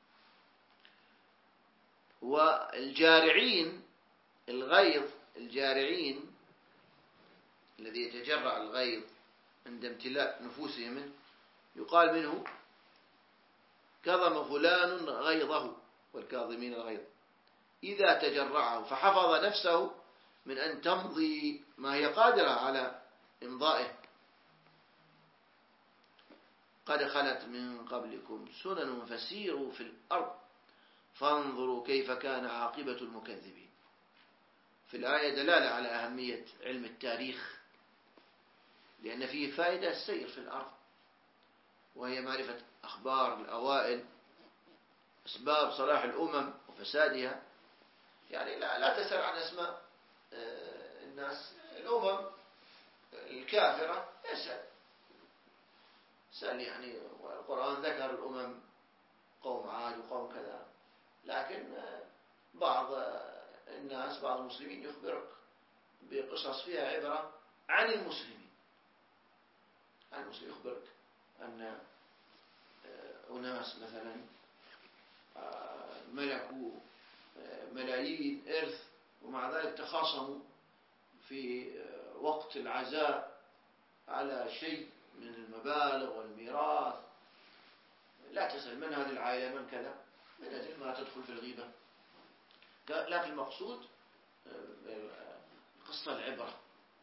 والجارعين الغيظ، الجارعين الذي يتجرع الغيظ عند امتلاء نفوسهم منه، يقال منه كظم فلان غيظه، والكاظمين الغيظ إذا تجرعه فحفظ نفسه من أن تمضي ما هي قادرة على إمضائه. قد خلت من قبلكم سنن فسيروا في الأرض فانظروا كيف كان عاقبة المكذبين. في الآية دلالة على أهمية علم التاريخ، لأن فيه فائدة السير في الأرض، وهي معرفة أخبار الأوائل، أسباب صلاح الأمم وفسادها. يعني لا, لا تسأل عن أسماء الناس، الأمم الكافرة اسأل سأل. يعني القرآن ذكر الأمم قوم عاد وقوم كذا، لكن بعض الناس بعض المسلمين يخبرك بقصص فيها عبرة عن المسلمين. عن المسلمين يخبرك أن أناس مثلا ملكوا ملايين إرث ومع ذلك تخاصموا في وقت العزاء على شيء من المبالغ والميراث. لا تسأل من هذه العائلة من كذا، من أجل ما تدخل في الغيبة. لكن المقصود قصة العبرة.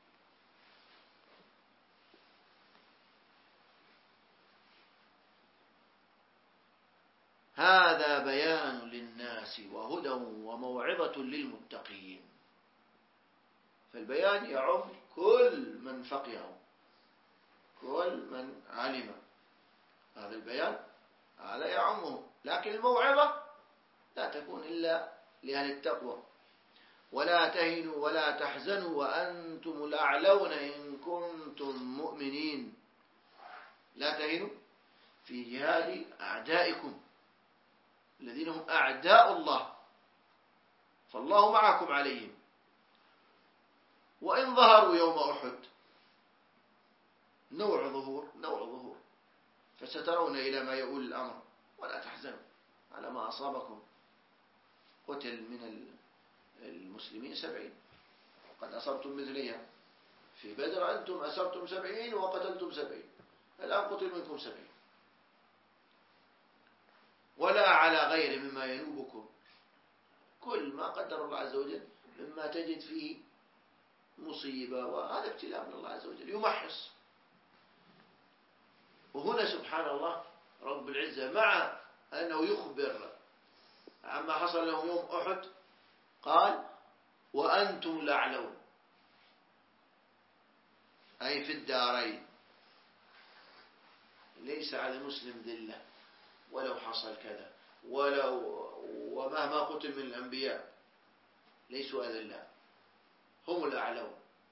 هذا بيان للناس وهدى وموعظة للمتقين. فالبيان يعم كل من فقهه، كل من علم. هذا البيان هذا يعمه، لكن الموعظة لا تكون إلا لأهل التقوى. ولا تهنوا ولا تحزنوا وأنتم الأعلون إن كنتم مؤمنين. لا تهنوا في جهاد أعدائكم الذين هم أعداء الله، فالله معكم عليهم. وإن ظهروا يوم أحد نوع ظهور نوع ظهور فسترون إلى ما يؤول الأمر ولا تحزنوا على ما أصابكم. قتل من المسلمين سبعين قد أصبتم مثلها في بدر، أنتم أصبتم سبعين وقتلتم سبعين، الآن قتل منكم سبعين. ولا على غير مما ينوبكم، كل ما قدر الله عز وجل مما تجد فيه مصيبة، وهذا ابتلاء من الله عز وجل يمحص. وهنا سبحان الله رب العزة مع أنه يخبر عما حصل لهم يوم أحد قال وأنتم الأعلون، أي في الدارين. ليس على المسلم ذلة ولو حصل كذا، ولو ومهما قتل من الأنبياء ليسوا أذلاء، هم الأعلون.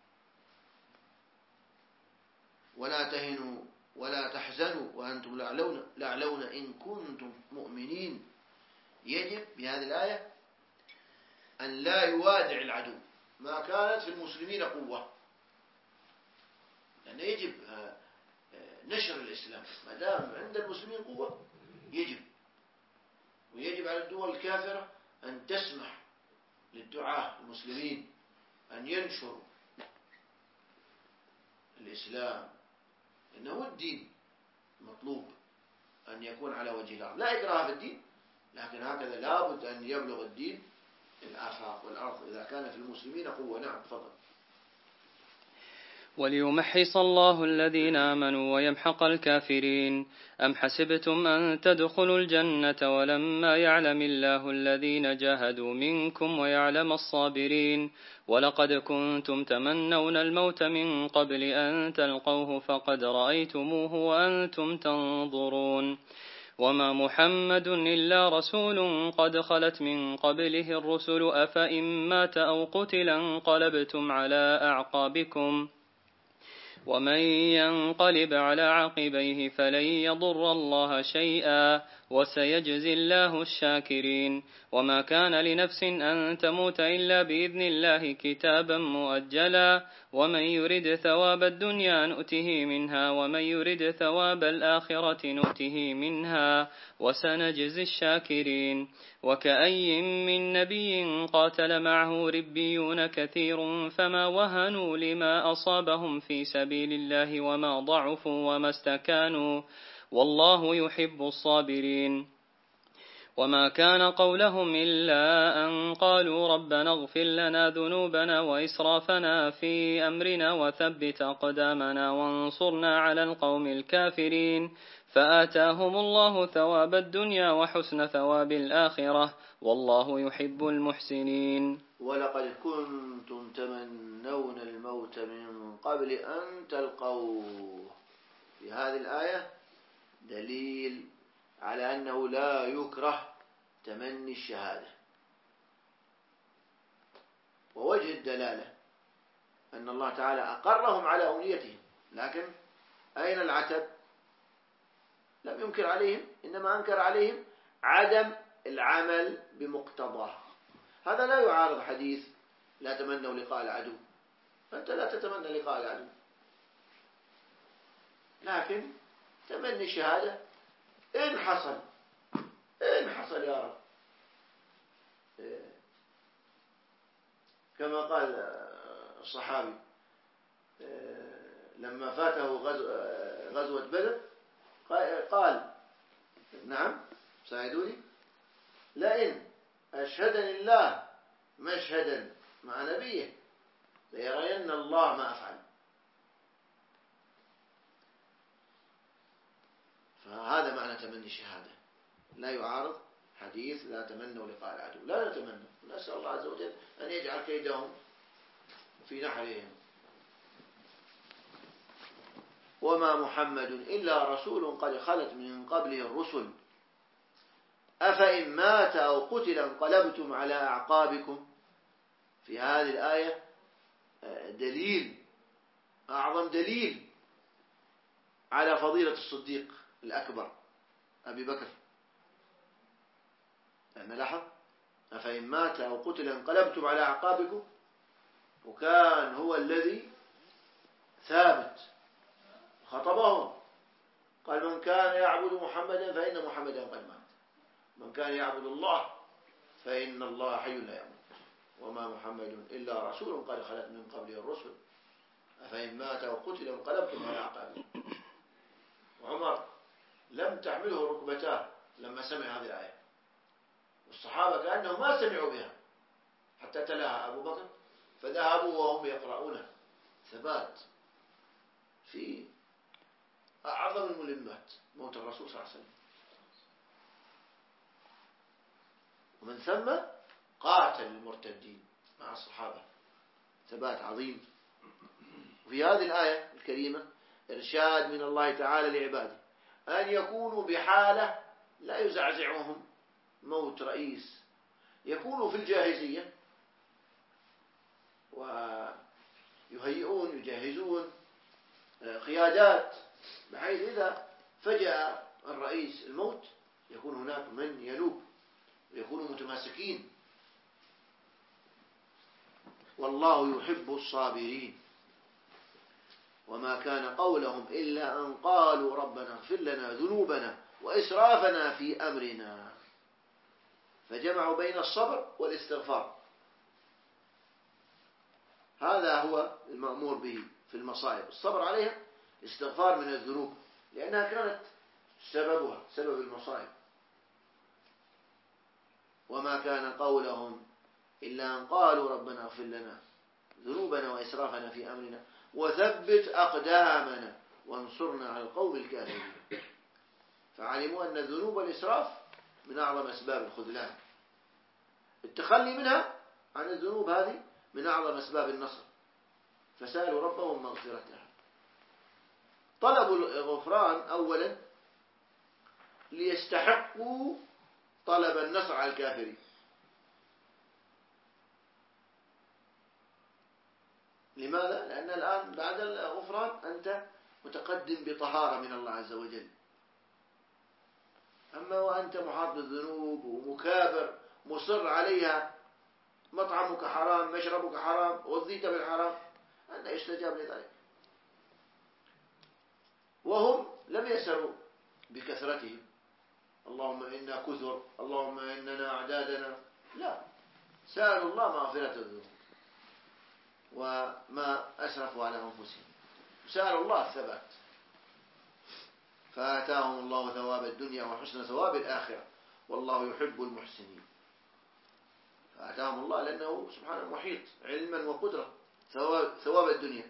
ولا تهنوا ولا تحزنوا وأنتم الأعلون الأعلون إن كنتم مؤمنين. يجب بهذه الآية أن لا يوادع العدو ما كانت في المسلمين قوة، لأن يجب نشر الإسلام ما دام عند المسلمين قوة يجب. ويجب على الدول الكافرة أن تسمح للدعاة المسلمين أن ينشروا الإسلام، إنه الدين مطلوب أن يكون على وجه الأرض، لا إكراه في الدين، لكن هكذا لابد أن يبلغ الدين الآفاق والأرض إذا كان في المسلمين قوة. نعم تفضل. وليمحص الله الذين آمنوا ويمحق الكافرين. أم حسبتم أن تدخلوا الجنة ولما يعلم الله الذين جاهدوا منكم ويعلم الصابرين. ولقد كنتم تمنون الموت من قبل أن تلقوه فقد رأيتموه وأنتم تنظرون. وما محمد إلا رسول قد خلت من قبله الرسل أفإن مات أو قتل انقلبتم على أعقابكم ومن ينقلب على عقبيه فلن يضر الله شيئا وسيجزي الله الشاكرين. وما كان لنفس أن تموت إلا بإذن الله كتابا مؤجلا ومن يرد ثواب الدنيا نؤته منها ومن يرد ثواب الآخرة نؤته منها وسنجزي الشاكرين. وكأي من نبي قاتل معه ربيون كثير فما وهنوا لما أصابهم في سبيل الله وما ضعفوا وما استكانوا والله يحب الصابرين. وما كان قولهم إلا أن قالوا ربنا اغفر لنا ذنوبنا وإسرافنا في أمرنا وثبت أقدامنا وانصرنا على القوم الكافرين فآتاهم الله ثواب الدنيا وحسن ثواب الآخرة والله يحب المحسنين. ولقد كنتم تمنون الموت من قبل أن تلقوه. في هذه الآية دليل على أنه لا يكره تمني الشهادة. ووجه الدلالة أن الله تعالى أقرهم على أمنيتهم، لكن أين العتب؟ لم ينكر عليهم، إنما أنكر عليهم عدم العمل بمقتضاه. هذا لا يعارض حديث لا تمنوا لقاء العدو، فأنت لا تتمنى لقاء العدو، لكن تمني الشهادة إن حصل إن حصل يا رب، كما قال الصحابي لما فاته غزوة بدر قال نعم ساعدوني لئن أشهدني الله مشهدا مع نبيه ليرين الله ما أفعل. فهذا معنى تمني الشهادة، لا يعارض حديث لا تمنوا لقاء العدو. لا نتمنى، نسأل الله عز وجل أن يجعل كيدهم في نحرهم. وما محمد إلا رسول قد خلت من قبله الرسل أفإن مات أو قتل انقلبتم على أعقابكم. في هذه الآية دليل أعظم دليل على فضيلة الصديق الأكبر أبي بكر، لأن لاحظ أفإن مات أو قتل انقلبتم على أعقابكم، وكان هو الذي ثابت خطبهم قال من كان يعبد محمدا فإن محمدا قد مات، من كان يعبد الله فإن الله حي لا يموت، وما محمد إلا رسول قد خلت من قبله الرسل أفإن مات أو قتل انقلبتم على أعقابكم. وعمر لم تحمله ركبتاه لما سمع هذه الآية، والصحابة كأنهم ما سمعوا بها حتى تلاها أبو بكر، فذهبوا وهم يقرؤون ثبات في أعظم الملمات موت الرسول صلى الله عليه وسلم، ومن ثم قاتل المرتدين مع الصحابة ثبات عظيم. وفي هذه الآية الكريمة إرشاد من الله تعالى لعباده أن يكونوا بحالة لا يزعزعهم موت رئيس، يكونوا في الجاهزية ويهيئون يجهزون قيادات، بحيث إذا فجأة الرئيس الموت يكون هناك من ينوب ويكونوا متماسكين. والله يحب الصابرين، وما كان قولهم إلا أن قالوا ربنا اغفر لنا ذنوبنا وإسرافنا في أمرنا، فجمعوا بين الصبر والاستغفار. هذا هو المأمور به في المصائب، الصبر عليها، استغفار من الذنوب، لأنها كانت سببها سبب المصائب. وما كان قولهم إلا أن قالوا ربنا اغفر لنا ذنوبنا وإسرافنا في أمرنا وثبت أقدامنا وانصرنا على القوم الكافرين. فعلموا أن الذنوب والإسراف من أعظم أسباب الخذلان، التخلي منها عن الذنوب هذه من أعظم أسباب النصر، فسألوا ربهم مغفرتها. طلبوا الغفران أولا ليستحقوا طلب النصر على الكافرين. لماذا؟ لأن الآن بعد الغفران أنت متقدم بطهارة من الله عز وجل، أما وأنت محاط بالذنوب ومكابر مصر عليها، مطعمك حرام، مشربك حرام، غذيت بالحرام، أن يستجاب لذلك. وهم لم يسروا بكثرتهم، اللهم إنا كثر، اللهم إننا أعدادنا، لا، سألوا الله مغفرة الذنوب وما أسرفوا على أنفسهم، سألوا الله الثبات، فآتاهم الله ثواب الدنيا وحسن ثواب الآخرة، والله يحب المحسنين. فآتاهم الله لأنه سبحانه محيط علما وقدرة ثواب, ثواب الدنيا،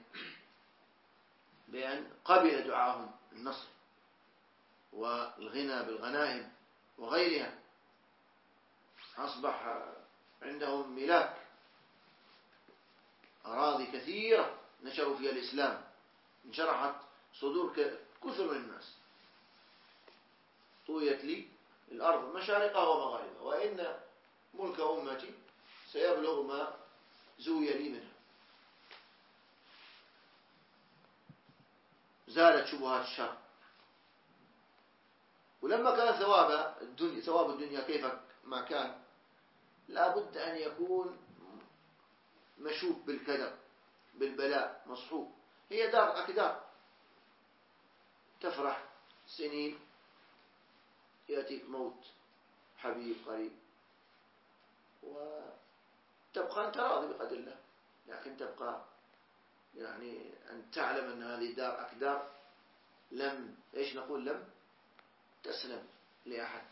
بأن قبل دعاهم النصر والغنى بالغنائم وغيرها، أصبح عندهم ملاك أراضي كثيرة نشروا فيها الإسلام، انشرحت صدور كثر من الناس، طويت لي الأرض مشارقها ومغاربها، وإن ملك أمتي سيبلغ ما زوي لي منها. زالت شبهات الشر. ولما كان ثواب الدنيا ثواب الدنيا كيف ما كان، لا بد أن يكون مشوب بالكدر بالبلاء مصحوب. هي دار أكدار، تفرح سنين يأتيك موت حبيب قريب، وتبقى أنت راضي بقدر الله، لكن تبقى يعني أن تعلم أن هذه الدار أكدار، لم إيش نقول لم تسلم لأحد.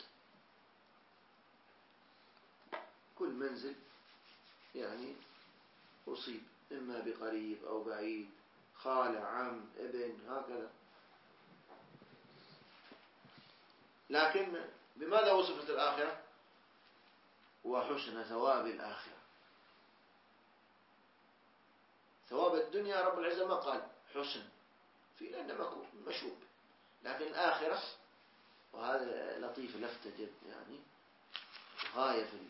كل منزل يعني أصيب، إما بقريب أو بعيد، خالة عم ابن هكذا. لكن بماذا وصفت الآخرة؟ وحسن ثواب الآخرة. ثواب الدنيا رب العزة ما قال حسن في، لأنه مشوب، لكن الآخرة، وهذا لطيف لفتة يعني غاية في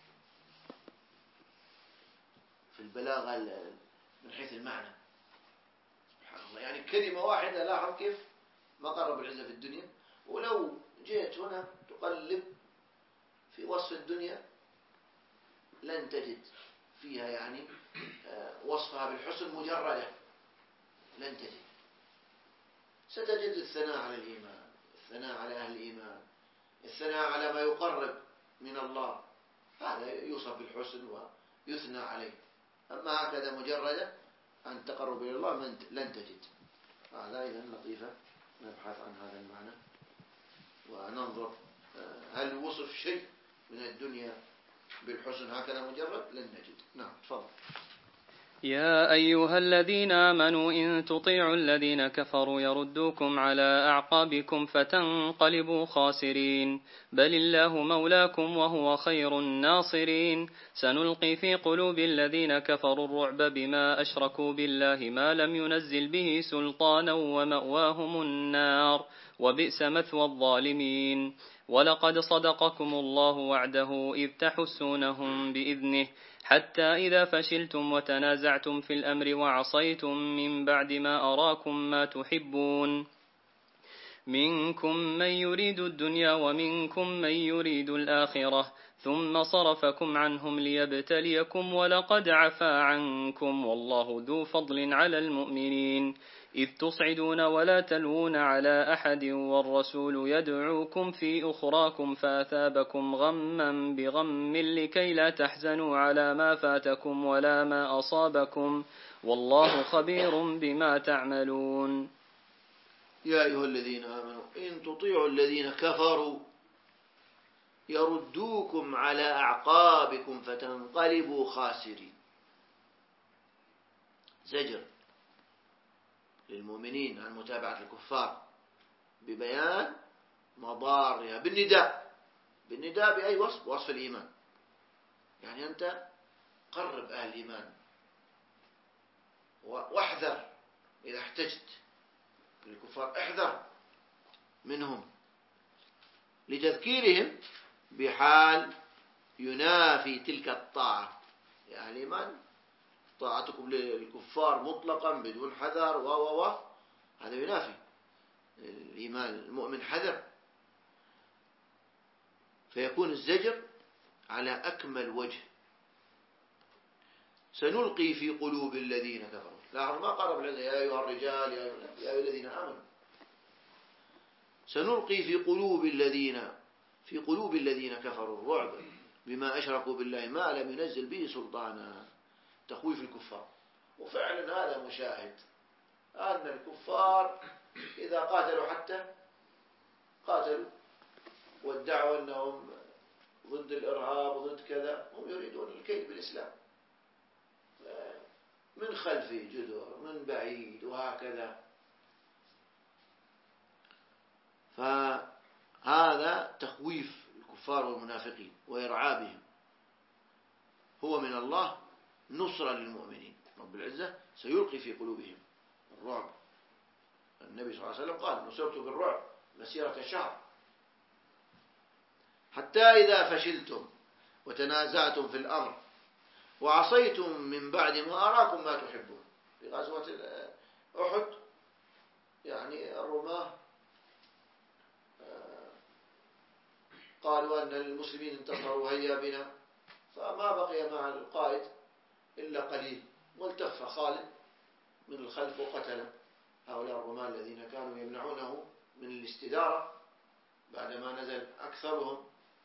في البلاغة من حيث المعنى، سبحان الله. يعني كلمة واحدة لاحظ كيف ما قال رب العزة في الدنيا، ولو جئت هنا تقلب في وصف الدنيا لن تجد فيها يعني وصفها بالحسن مجردة، لن تجد. ستجد الثناء على الإيمان، الثناء على أهل الإيمان، الثناء على ما يقرب من الله، هذا يوصف بالحسن ويثنى عليه. أما هكذا مجردة أن تقرب إلى الله لن تجد. هذا إذن لطيفة، نبحث عن هذا المعنى وننظر هل وصف شيء من الدنيا بالحسن هكذا مجرد، لن نجد. نعم تفضل. يا أيها الذين آمنوا إن تطيعوا الذين كفروا يردوكم على أعقابكم فتنقلبوا خاسرين، بل الله مولاكم وهو خير الناصرين. سنلقي في قلوب الذين كفروا الرعب بما أشركوا بالله ما لم ينزل به سلطانا ومأواهم النار وبئس مثوى الظالمين. ولقد صدقكم الله وعده إذ تحسونهم بإذنه حتى إذا فشلتم وتنازعتم في الأمر وعصيتم من بعد ما أراكم ما تحبون، منكم من يريد الدنيا ومنكم من يريد الآخرة ثم صرفكم عنهم ليبتليكم ولقد عفا عنكم والله ذو فضل على المؤمنين، إذ تصعدون ولا تلوون على أحد والرسول يدعوكم في أخراكم فأثابكم غما بغم لكي لا تحزنوا على ما فاتكم ولا ما أصابكم والله خبير بما تعملون. يا أيها الذين آمنوا إن تطيعوا الذين كفروا يردوكم على أعقابكم فتنقلبوا خاسرين. زجر للمؤمنين عن متابعة الكفار ببيان مضارها بالنداء، بالنداء بأي وصف؟ وصف الإيمان. يعني أنت قرب أهل الإيمان واحذر إذا احتجت للكفار، احذر منهم لتذكيرهم بحال ينافي تلك الطاعة. يا أهل الإيمان طاعتكم للكفار مطلقا بدون حذر و و و هذا ينافي الإيمان. المؤمن حذر، فيكون الزجر على أكمل وجه. سنلقي في قلوب الذين كفروا، لاحظ ما قرب لنا يا أيها الرجال يا أيها الذين آمنوا. سنلقي في قلوب الذين في قلوب الذين كفروا الرعب بما أشركوا بالله ما لم ينزل به سلطانا، تخويف الكفار. وفعلا هذا مشاهد أن الكفار إذا قاتلوا حتى قاتلوا وادعوا أنهم ضد الإرهاب وضد كذا، هم يريدون الكيد بالإسلام من خلفه جدر من بعيد وهكذا. فهذا تخويف الكفار والمنافقين وإرعابهم هو من الله نصرا للمؤمنين. رب العزة سيلقي في قلوبهم الرعب. النبي صلى الله عليه وسلم قال نصرت بالرعب مسيرة شهر حتى إذا فشلتم وتنازعتم في الأمر وعصيتم من بعد ما أراكم ما تحبون. في غزوة أحد يعني الرماة قالوا أن المسلمين انتصروا هيا بنا، فما بقي مع القائد إلا قليل، والتف خالد من الخلف وقتل هؤلاء الرماة الذين كانوا يمنعونه من الاستدارة بعدما نزل أكثرهم.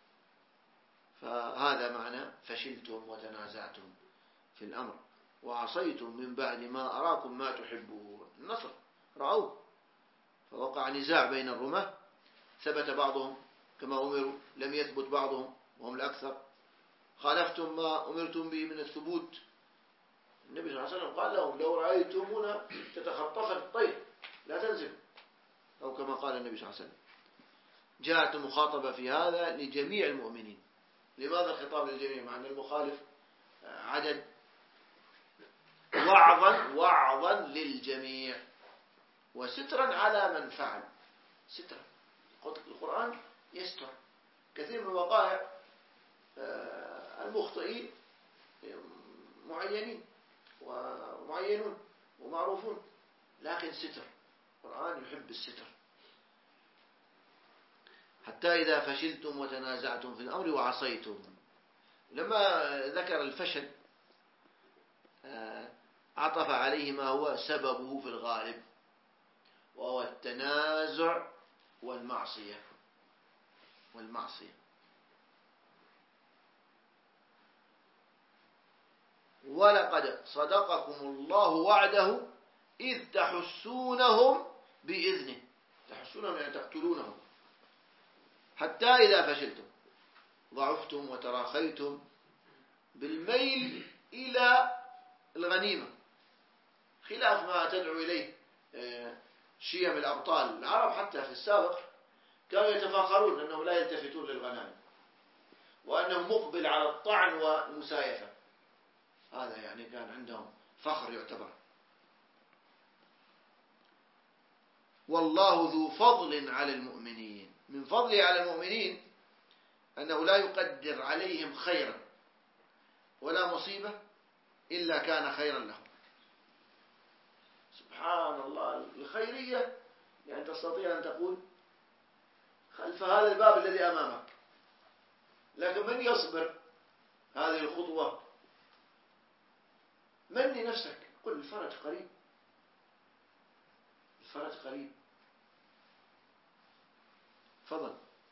فهذا معنى فشلتم وتنازعتم في الأمر وعصيتم من بعد ما أراكم ما تحبون. النصر رأوه، فوقع نزاع بين الرماة، ثبت بعضهم كما أمروا، لم يثبت بعضهم وهم الأكثر، خالفتم ما أمرتم به من الثبوت. النبي صلى الله عليه وسلم قال لهم لو رأيتمونا تتخطفنا الطير لا تنزل، أو كما قال النبي صلى الله عليه وسلم. جاءت المخاطبة في هذا لجميع المؤمنين. لماذا الخطاب للجميع مع أن المخالف عدد؟ وعظا وعظا للجميع وسترا على من فعل. سترا، القرآن يستر كثير من الوقائع. المخطئين معينين ومعينون ومعروفون، لكن ستر. القرآن يحب الستر. حتى إذا فشلتم وتنازعتم في الأمر وعصيتم. لما ذكر الفشل عطف عليه ما هو سببه في الغالب، وهو التنازع والمعصية والمعصية ولقد صدقكم الله وعده إذ تحسونهم بإذنه، تحسونهم يعني تقتلونهم، حتى إذا فشلتم ضعفتم وتراخيتم بالميل إلى الغنيمة، خلاف ما تدعو إليه شيم الأبطال. العرب حتى في السابق كانوا يتفاخرون أنهم لا يلتفتون للغنائم، وأنهم مقبل على الطعن والمسايفة، هذا يعني كان عندهم فخر يعتبر. والله ذو فضل على المؤمنين، من فضله على المؤمنين أنه لا يقدر عليهم خيرا ولا مصيبة إلا كان خيرا لهم. سبحان الله، الخيرية يعني تستطيع أن تقول خلف هذا الباب الذي أمامك، لكن من يصبر هذه الخطوة؟ مني نفسك، قل الفرج قريب، الفرج قريب. فضل.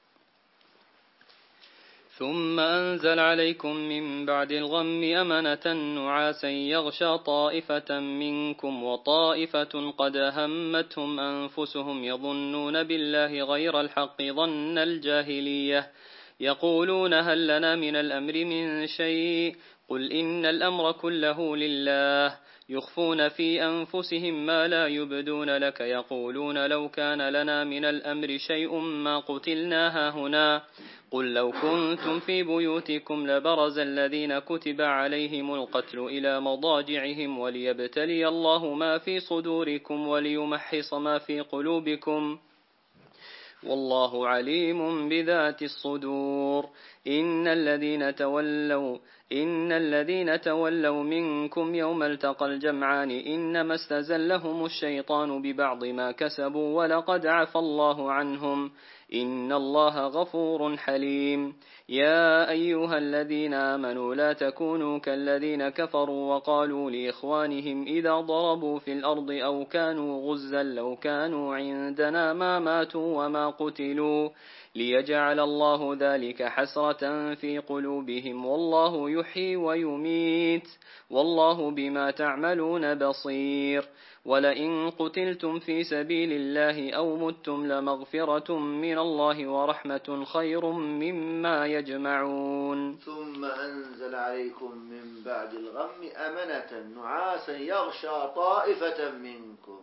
ثم أنزل عليكم من بعد الغم أمنة نعاسا يغشى طائفة منكم وطائفة قد همتهم أنفسهم يظنون بالله غير الحق ظن الجاهلية يقولون هل لنا من الأمر من شيء قل إن الأمر كله لله يخفون في أنفسهم ما لا يبدون لك يقولون لو كان لنا من الأمر شيء ما قتلنا هاهنا قل لو كنتم في بيوتكم لبرز الذين كتب عليهم القتل إلى مضاجعهم وليبتلي الله ما في صدوركم وليمحص ما في قلوبكم والله عليم بذات الصدور. إن الذين تولوا إن الذين تولوا منكم يوم التقى الجمعان إنما استزلهم الشيطان ببعض ما كسبوا ولقد عفى الله عنهم إن الله غفور حليم. يا أيها الذين آمنوا لا تكونوا كالذين كفروا وقالوا لإخوانهم إذا ضربوا في الأرض أو كانوا غزا لو كانوا عندنا ما ماتوا وما قتلوا ليجعل الله ذلك حسرة في قلوبهم والله يحيي ويميت والله بما تعملون بصير. ولئن قتلتم في سبيل الله أو متم لمغفرة من الله ورحمة خير مما يجمعون. ثم أنزل عليكم من بعد الغم أمنة نعاسا يغشى طائفة منكم،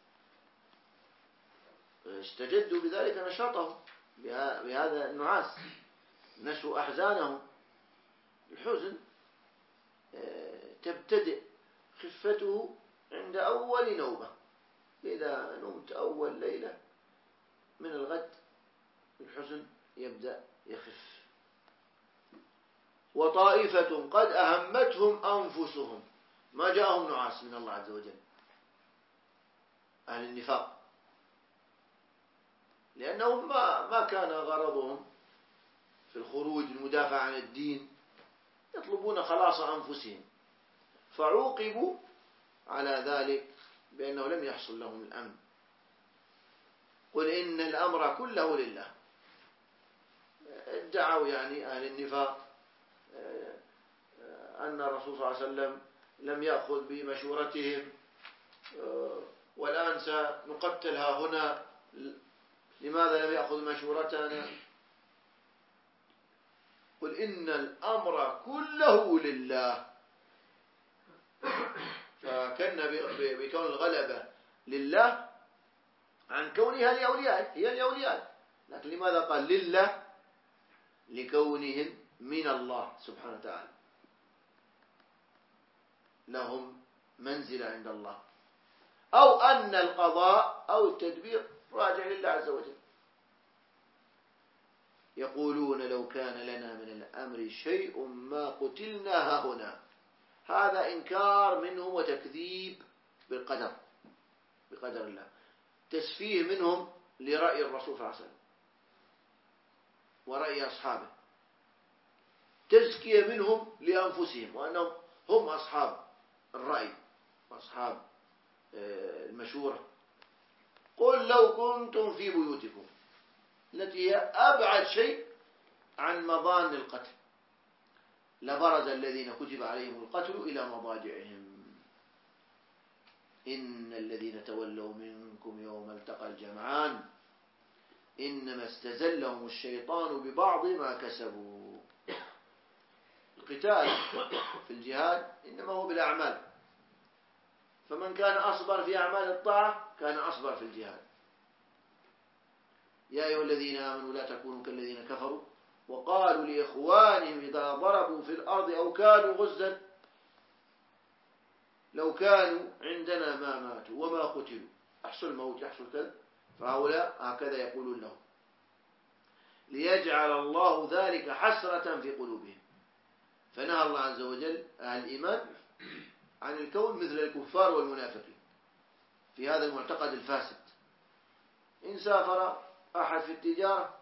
استجدوا بذلك نشاطهم بهذا النعاس، نشوا أحزانهم. الحزن تبتدئ خفته عند أول نوبة، إذا نمت أول ليلة من الغد الحزن يبدأ يخف. وطائفة قد أهمتهم أنفسهم، ما جاءهم نعاس من الله عز وجل، أهل النفاق، لأنهم ما ما كان غرضهم في الخروج المدافع عن الدين، يطلبون خلاص أنفسهم، فعوقبوا على ذلك بأنه لم يحصل لهم الأمن. قل إن الأمر كله لله. ادعوا يعني أهل النفاق أن الرسول صلى الله عليه وسلم لم يأخذ بمشورتهم، والآن سنقتلها هنا، لماذا لم يأخذ مشورتنا؟ قل إن الأمر كله لله. فكان بكون الغلبة لله عن كونها لأوليائه، هي لأوليائه، لكن لماذا قال لله؟ لكونهم من الله سبحانه وتعالى، لهم منزلة عند الله، أو أن القضاء أو التدبير راجع لله عز وجل. يقولون لو كان لنا من الأمر شيء ما قتلنا هنا، هذا إنكار منهم وتكذيب بالقدر، بقدر الله، تسفيه منهم لرأي الرسول صلى الله عليه وسلم. ورأي أصحابه، تزكية منهم لأنفسهم وأنهم هم أصحاب الرأي وأصحاب المشورة. قل لو كنتم في بيوتكم، التي هي أبعد شيء عن مضان القتل، لبرز الذين كتب عليهم القتل إلى مضاجعهم. إن الذين تولوا منكم يوم التقى الجمعان إنما استزلهم الشيطان ببعض ما كسبوا. القتال في الجهاد إنما هو بالأعمال، فمن كان أصبر في أعمال الطاعة كان أصبر في الجهاد. يا أيها الذين آمنوا لا تكونوا كالذين كفروا وقالوا لإخوانهم إذا ضربوا في الأرض أو كانوا غزا لو كانوا عندنا ما ماتوا وما قتلوا. يحصل الموت يحصل كذا، فهؤلاء هكذا يقولون لهم ليجعل الله ذلك حسرة في قلوبهم. فنهى الله عز وجل أهل الإيمان عن الكون مثل الكفار والمنافقين في هذا المعتقد الفاسد. إن سافر أحد في التجارة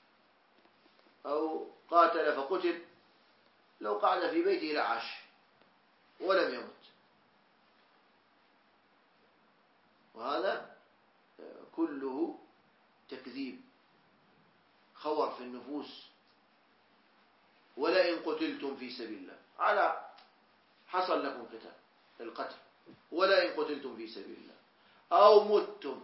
أو قاتل فقتل، لو قعد في بيته لعاش ولم يمت. وهذا كله تكذيب، خور في النفوس. ولئن قتلتم في سبيل الله، على حصل لكم قتال القتل، ولئن قتلتم في سبيل الله أو متم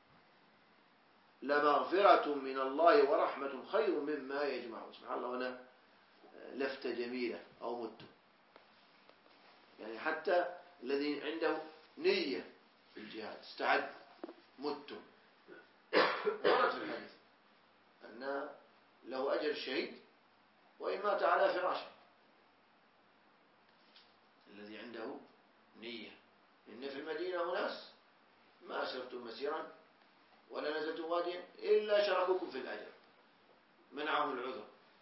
لمغفرة من الله ورحمة خير مما يجمعون. سبحان الله، هنا لفتة جميلة، أو متم، يعني حتى الذي عنده نية في الجهاد استعد متم. ورد في الحديث أن له أجر الشهيد وإن مات على فراشه، الذي عنده نية. إن في المدينة أناس ما سرتم مسيرا ولا نزلتم واديا إلا شاركوكم في الأجر، منعهم العذر.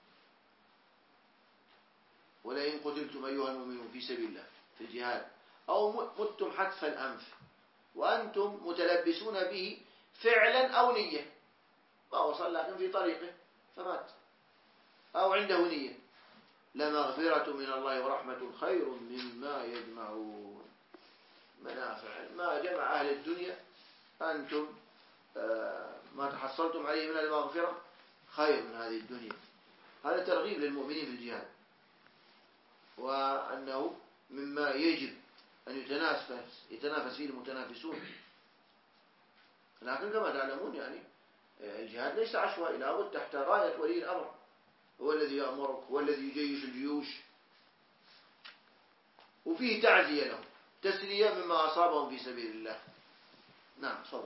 ولئن قتلتم أيها المؤمنون في سبيل الله في الجهاد أو متم حتف الأنف وأنتم متلبسون به فعلا أو نية، ما وصل لكن في طريقه فمات أو عنده نية، لمغفرة من الله ورحمة خير مما يجمعون. منافع ما جمع أهل الدنيا أنتم ما تحصلتم عليه من المغفرة خير من هذه الدنيا. هذا ترغيب للمؤمنين في الجهاد، وأنه مما يجب أن يتنافس يتنافس فيه المتنافسون. لكن كما تعلمون يعني الجهاد ليس عشوائي، لابد تحت راية ولي الأمر، هو الذي يأمرك، هو الذي يجيش الجيوش، وفيه تعزية لهم، تسلية مما أصابهم في سبيل الله. نعم صدق.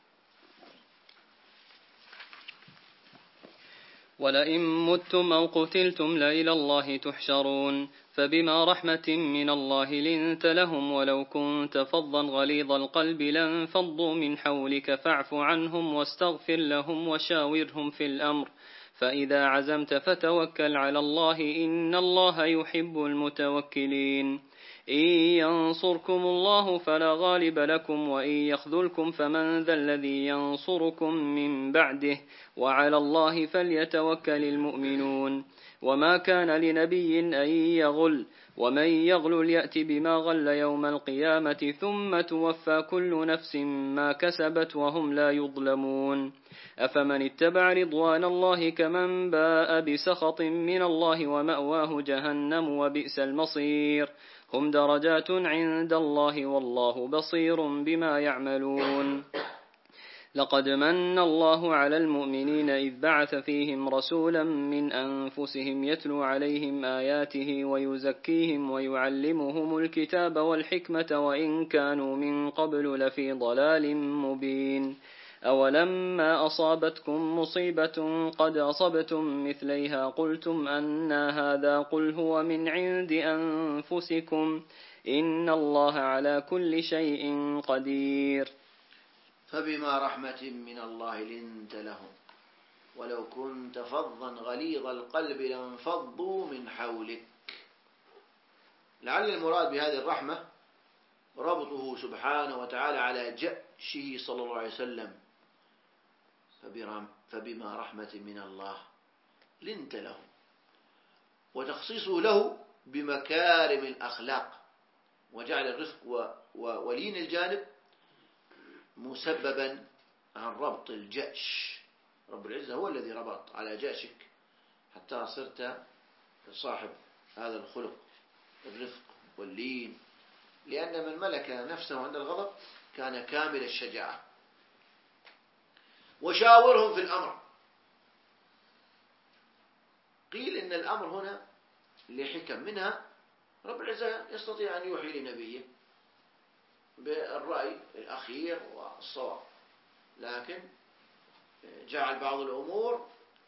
ولئن متم أو قتلتم لإلى الله تحشرون فبما رحمة من الله لنت لهم ولو كنت فظا غليظ القلب لانفضوا من حولك فاعف عنهم واستغفر لهم وشاورهم في الأمر فإذا عزمت فتوكل على الله إن الله يحب المتوكلين. إن ينصركم الله فلا غالب لكم وإن يخذلكم فمن ذا الذي ينصركم من بعده وعلى الله فليتوكل المؤمنون. وما كان لنبي أن يغل ومن يغل يأت بما غل يوم القيامة ثم توفى كل نفس ما كسبت وهم لا يظلمون. أفمن اتبع رضوان الله كمن باء بسخط من الله ومأواه جهنم وبئس المصير. هم درجات عند الله والله بصير بما يعملون. لقد من الله على المؤمنين إذ بعث فيهم رسولا من أنفسهم يتلو عليهم آياته ويزكيهم ويعلمهم الكتاب والحكمة وإن كانوا من قبل لفي ضلال مبين. أولما أصابتكم مصيبة قد أصبتم مثليها قلتم أنى هذا قل هو من عند أنفسكم إن الله على كل شيء قدير. فبما رحمة من الله لنت لهم ولو كنت فظا غليظ القلب لانفضوا من حولك. لعل المراد بهذه الرحمة ربطه سبحانه وتعالى على جأشه صلى الله عليه وسلم، فبما رحمة من الله لنت له، وتخصيصه له بمكارم الأخلاق، وجعل الرفق ولين الجانب مسببا عن ربط الجأش. رب العزة هو الذي ربط على جأشك حتى صرت صاحب هذا الخلق الرفق واللين، لأن من ملك نفسه عند الغضب كان كامل الشجاعة. وشاورهم في الأمر. قيل إن الأمر هنا لحكم، منها رب العزة يستطيع أن يوحي لنبيه بالرأي الأخير والصواب، لكن جعل بعض الأمور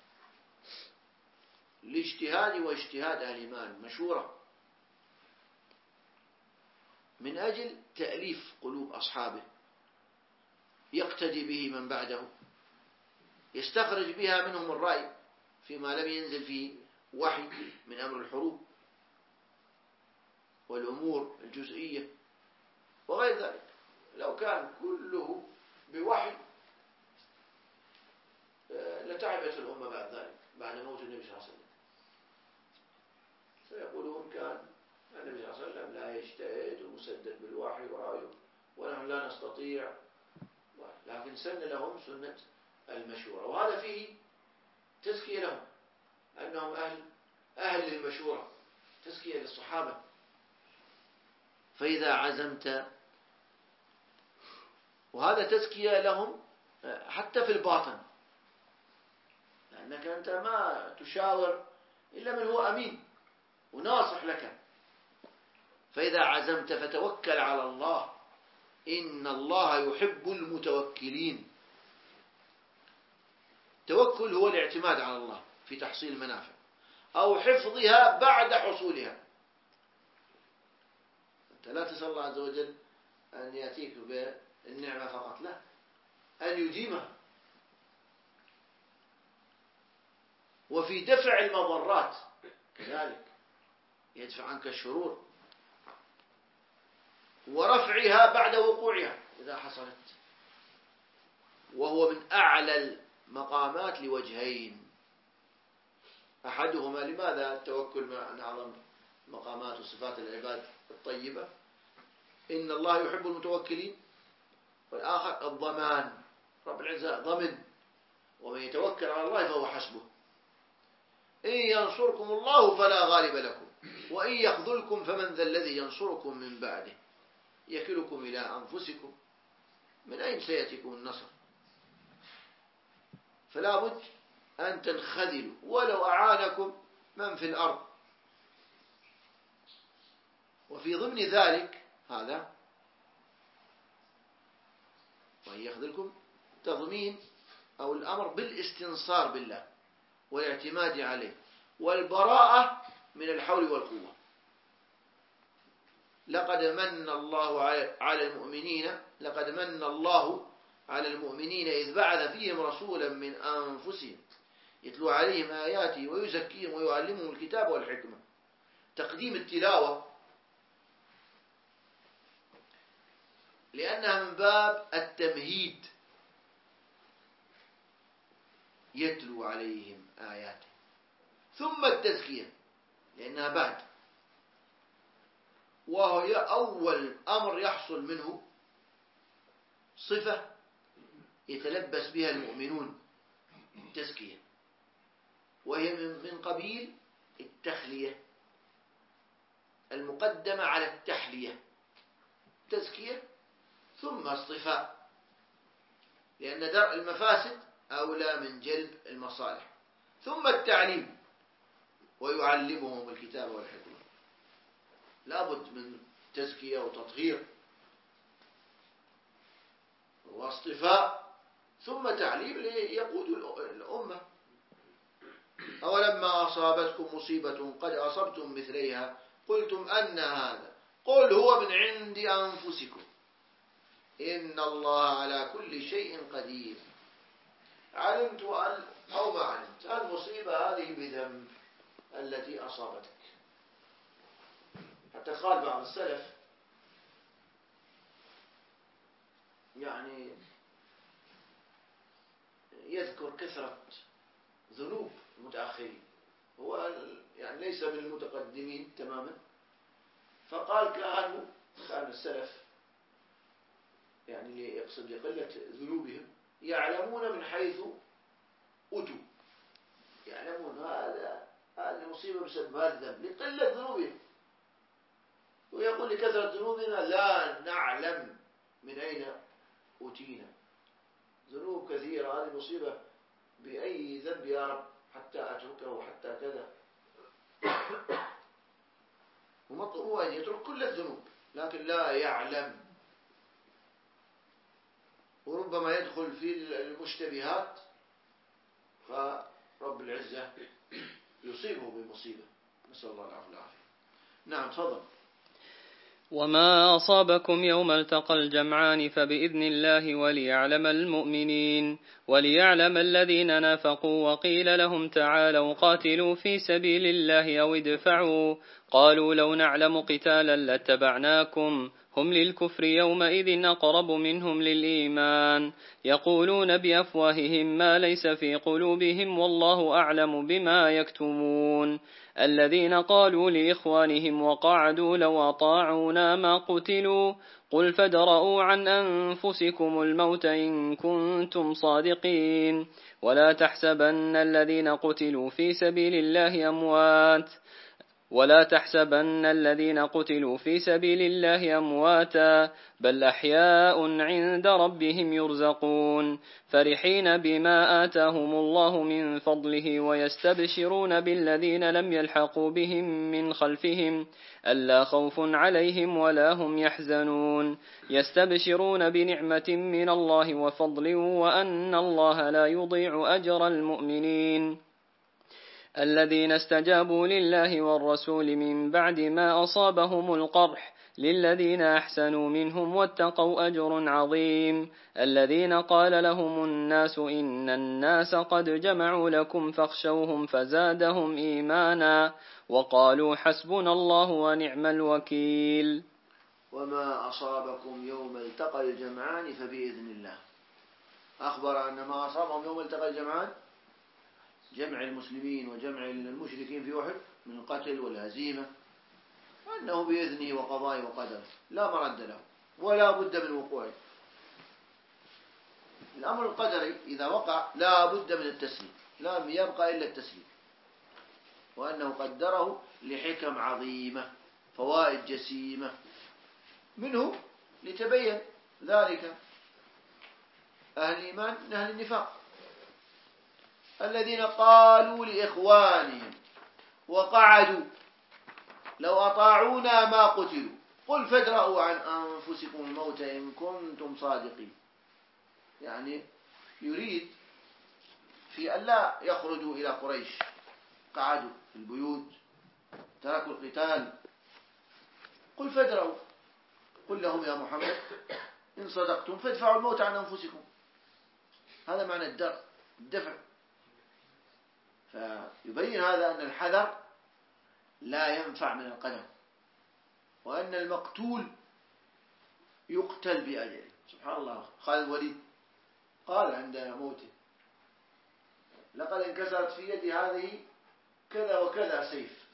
لاجتهاد واجتهاد أهل الإيمان مشورة، من أجل تأليف قلوب أصحابه، يقتدي به من بعده، يستخرج بها منهم الرأي فيما لم ينزل فيه وحي من أمر الحروب والأمور الجزئية وغير ذلك. لو كان كله بوحي لتعبت الأمة بعد ذلك، بعد موت النبي صلى الله عليه وسلم. فيقولون كان النبي صلى الله عليه وسلم لا يجتهد ومسدد بالوحي ورأيه، ونحن لا نستطيع، لكن سن لهم سنة المشورة، وهذا فيه تزكية لهم أنهم أهل أهل للمشورة، تزكية للصحابة. فإذا عزمت، وهذا تزكية لهم حتى في الباطن، لأنك أنت ما تشاور إلا من هو أمين وناصح لك. فإذا عزمت فتوكل على الله، إن الله يحب المتوكلين. التوكل هو الاعتماد على الله في تحصيل المنافع أو حفظها بعد حصولها. أنت لا تسأل الله عز وجل أن يأتيك بالنعمة فقط، لا، أن يديمها. وفي دفع المضرات كذلك، يدفع عنك الشرور، ورفعها بعد وقوعها إذا حصلت. وهو من أعلى المقامات لوجهين، أحدهما لماذا التوكل من أعظم مقامات وصفات العباد الطيبة، إن الله يحب المتوكلين، والآخر الضمان، رب العزة ضمن، ومن يتوكل على الله فهو حسبه. إن ينصركم الله فلا غالب لكم، وإن يخذلكم فمن ذا الذي ينصركم من بعده، يكلكم إلى أنفسكم، من أين سيأتيكم النصر؟ فلا بد أن تنخذلوا ولو أعانكم من في الأرض. وفي ضمن ذلك هذا، وإن يخذلكم تضمين أو الأمر بالاستنصار بالله والاعتماد عليه والبراءة من الحول والقوة. لقد من الله على المؤمنين لقد من الله على المؤمنين إذ بعث فيهم رسولا من أنفسهم يتلو عليهم آياته ويزكيهم ويعلمهم الكتاب والحكمة. تقديم التلاوة لأنها من باب التمهيد، يتلو عليهم آياته، ثم التزكية لأنها بعد، وهي أول أمر يحصل منه صفة يتلبس بها المؤمنون، التزكية، وهي من قبيل التخلية المقدمة على التحلية. تزكية ثم اصطفاء، لأن درء المفاسد أولى من جلب المصالح. ثم التعليم، ويعلمهم الكتاب والحكمة. لابد من تزكية وتطهير واصطفاء، ثم تعليم ليقود الأمة. أولما أصابتكم مصيبة قد أصبتم مثليها قلتم أن هذا، قل هو من عند أنفسكم إن الله على كل شيء قدير. علمت أن أو ما علمت المصيبة هذه بذنب التي أصابتك. حتى قال بعض السلف يعني يذكر كثرة ذنوب المتأخرين، هو يعني ليس من المتقدمين تماما. فقال كانوا كان السلف يعني يقصد لقلة ذنوبهم يعلمون من حيث أتوا، يعلمون هذا هذه مصيبة بسبب هذا الذنب لقلة ذنوبهم، ويقول لكثرة ذنوبنا لا نعلم من أين أتينا، ذنوب كثيرة، هذه مصيبة بأي ذنب يا رب حتى أتركه حتى كذا. ومطلوب أن يترك كل الذنوب لكن لا يعلم، وربما يدخل في المشتبهات فرب العزة يصيبه بمصيبة، نسأل الله العافية والعافية. نعم تفضل. وما أصابكم يوم التقى الجمعان فبإذن الله وليعلم المؤمنين وليعلم الذين نافقوا وقيل لهم تعالوا قاتلوا في سبيل الله أو ادفعوا قالوا لو نعلم قتالا لاتبعناكم هم للكفر يومئذ أقرب منهم للإيمان يقولون بأفواههم ما ليس في قلوبهم والله أعلم بما يكتمون الذين قالوا لإخوانهم وقعدوا لو أطاعونا ما قتلوا قل فادرءوا عن أنفسكم الموت إن كنتم صادقين ولا تحسبن الذين قتلوا في سبيل الله أموات ولا تحسبن الذين قتلوا في سبيل الله أمواتا بل أحياء عند ربهم يرزقون فرحين بما آتاهم الله من فضله ويستبشرون بالذين لم يلحقوا بهم من خلفهم ألا خوف عليهم ولا هم يحزنون يستبشرون بنعمة من الله وفضل وأن الله لا يضيع أجر المؤمنين الذين استجابوا لله والرسول من بعد ما أصابهم القرح للذين أحسنوا منهم واتقوا أجر عظيم الذين قال لهم الناس إن الناس قد جمعوا لكم فاخشوهم فزادهم إيمانا وقالوا حسبنا الله ونعم الوكيل. وما أصابكم يوم التقى الجمعان فبإذن الله، أخبر أن ما أصابهم يوم التقى الجمعان جمع المسلمين وجمع المشركين في أحد من القتل والهزيمة أنه بإذنه وقضائه وقدره لا مرد له ولا بد من وقوعه. الأمر القدري إذا وقع لا بد من التسليم، لا يبقى إلا التسليم، وأنه قدره لحكم عظيمة فوائد جسيمة منه لتبين ذلك أهل الإيمان من أهل النفاق الذين قالوا لإخوانهم وقعدوا لو أطاعونا ما قتلوا قل فادرءوا عن أنفسكم الموت إن كنتم صادقين، يعني يريد في أن لا يخرجوا إلى قريش، قعدوا في البيوت تركوا القتال، قل فادرءوا، قل لهم يا محمد إن صدقتم فادفعوا الموت عن أنفسكم، هذا معنى الدرء الدفع. فيبين هذا أن الحذر لا ينفع من القدر، وأن المقتول يقتل بأجله. سبحان الله، خالد الوليد قال عند موته لقد انكسرت في يدي هذه كذا وكذا سيف،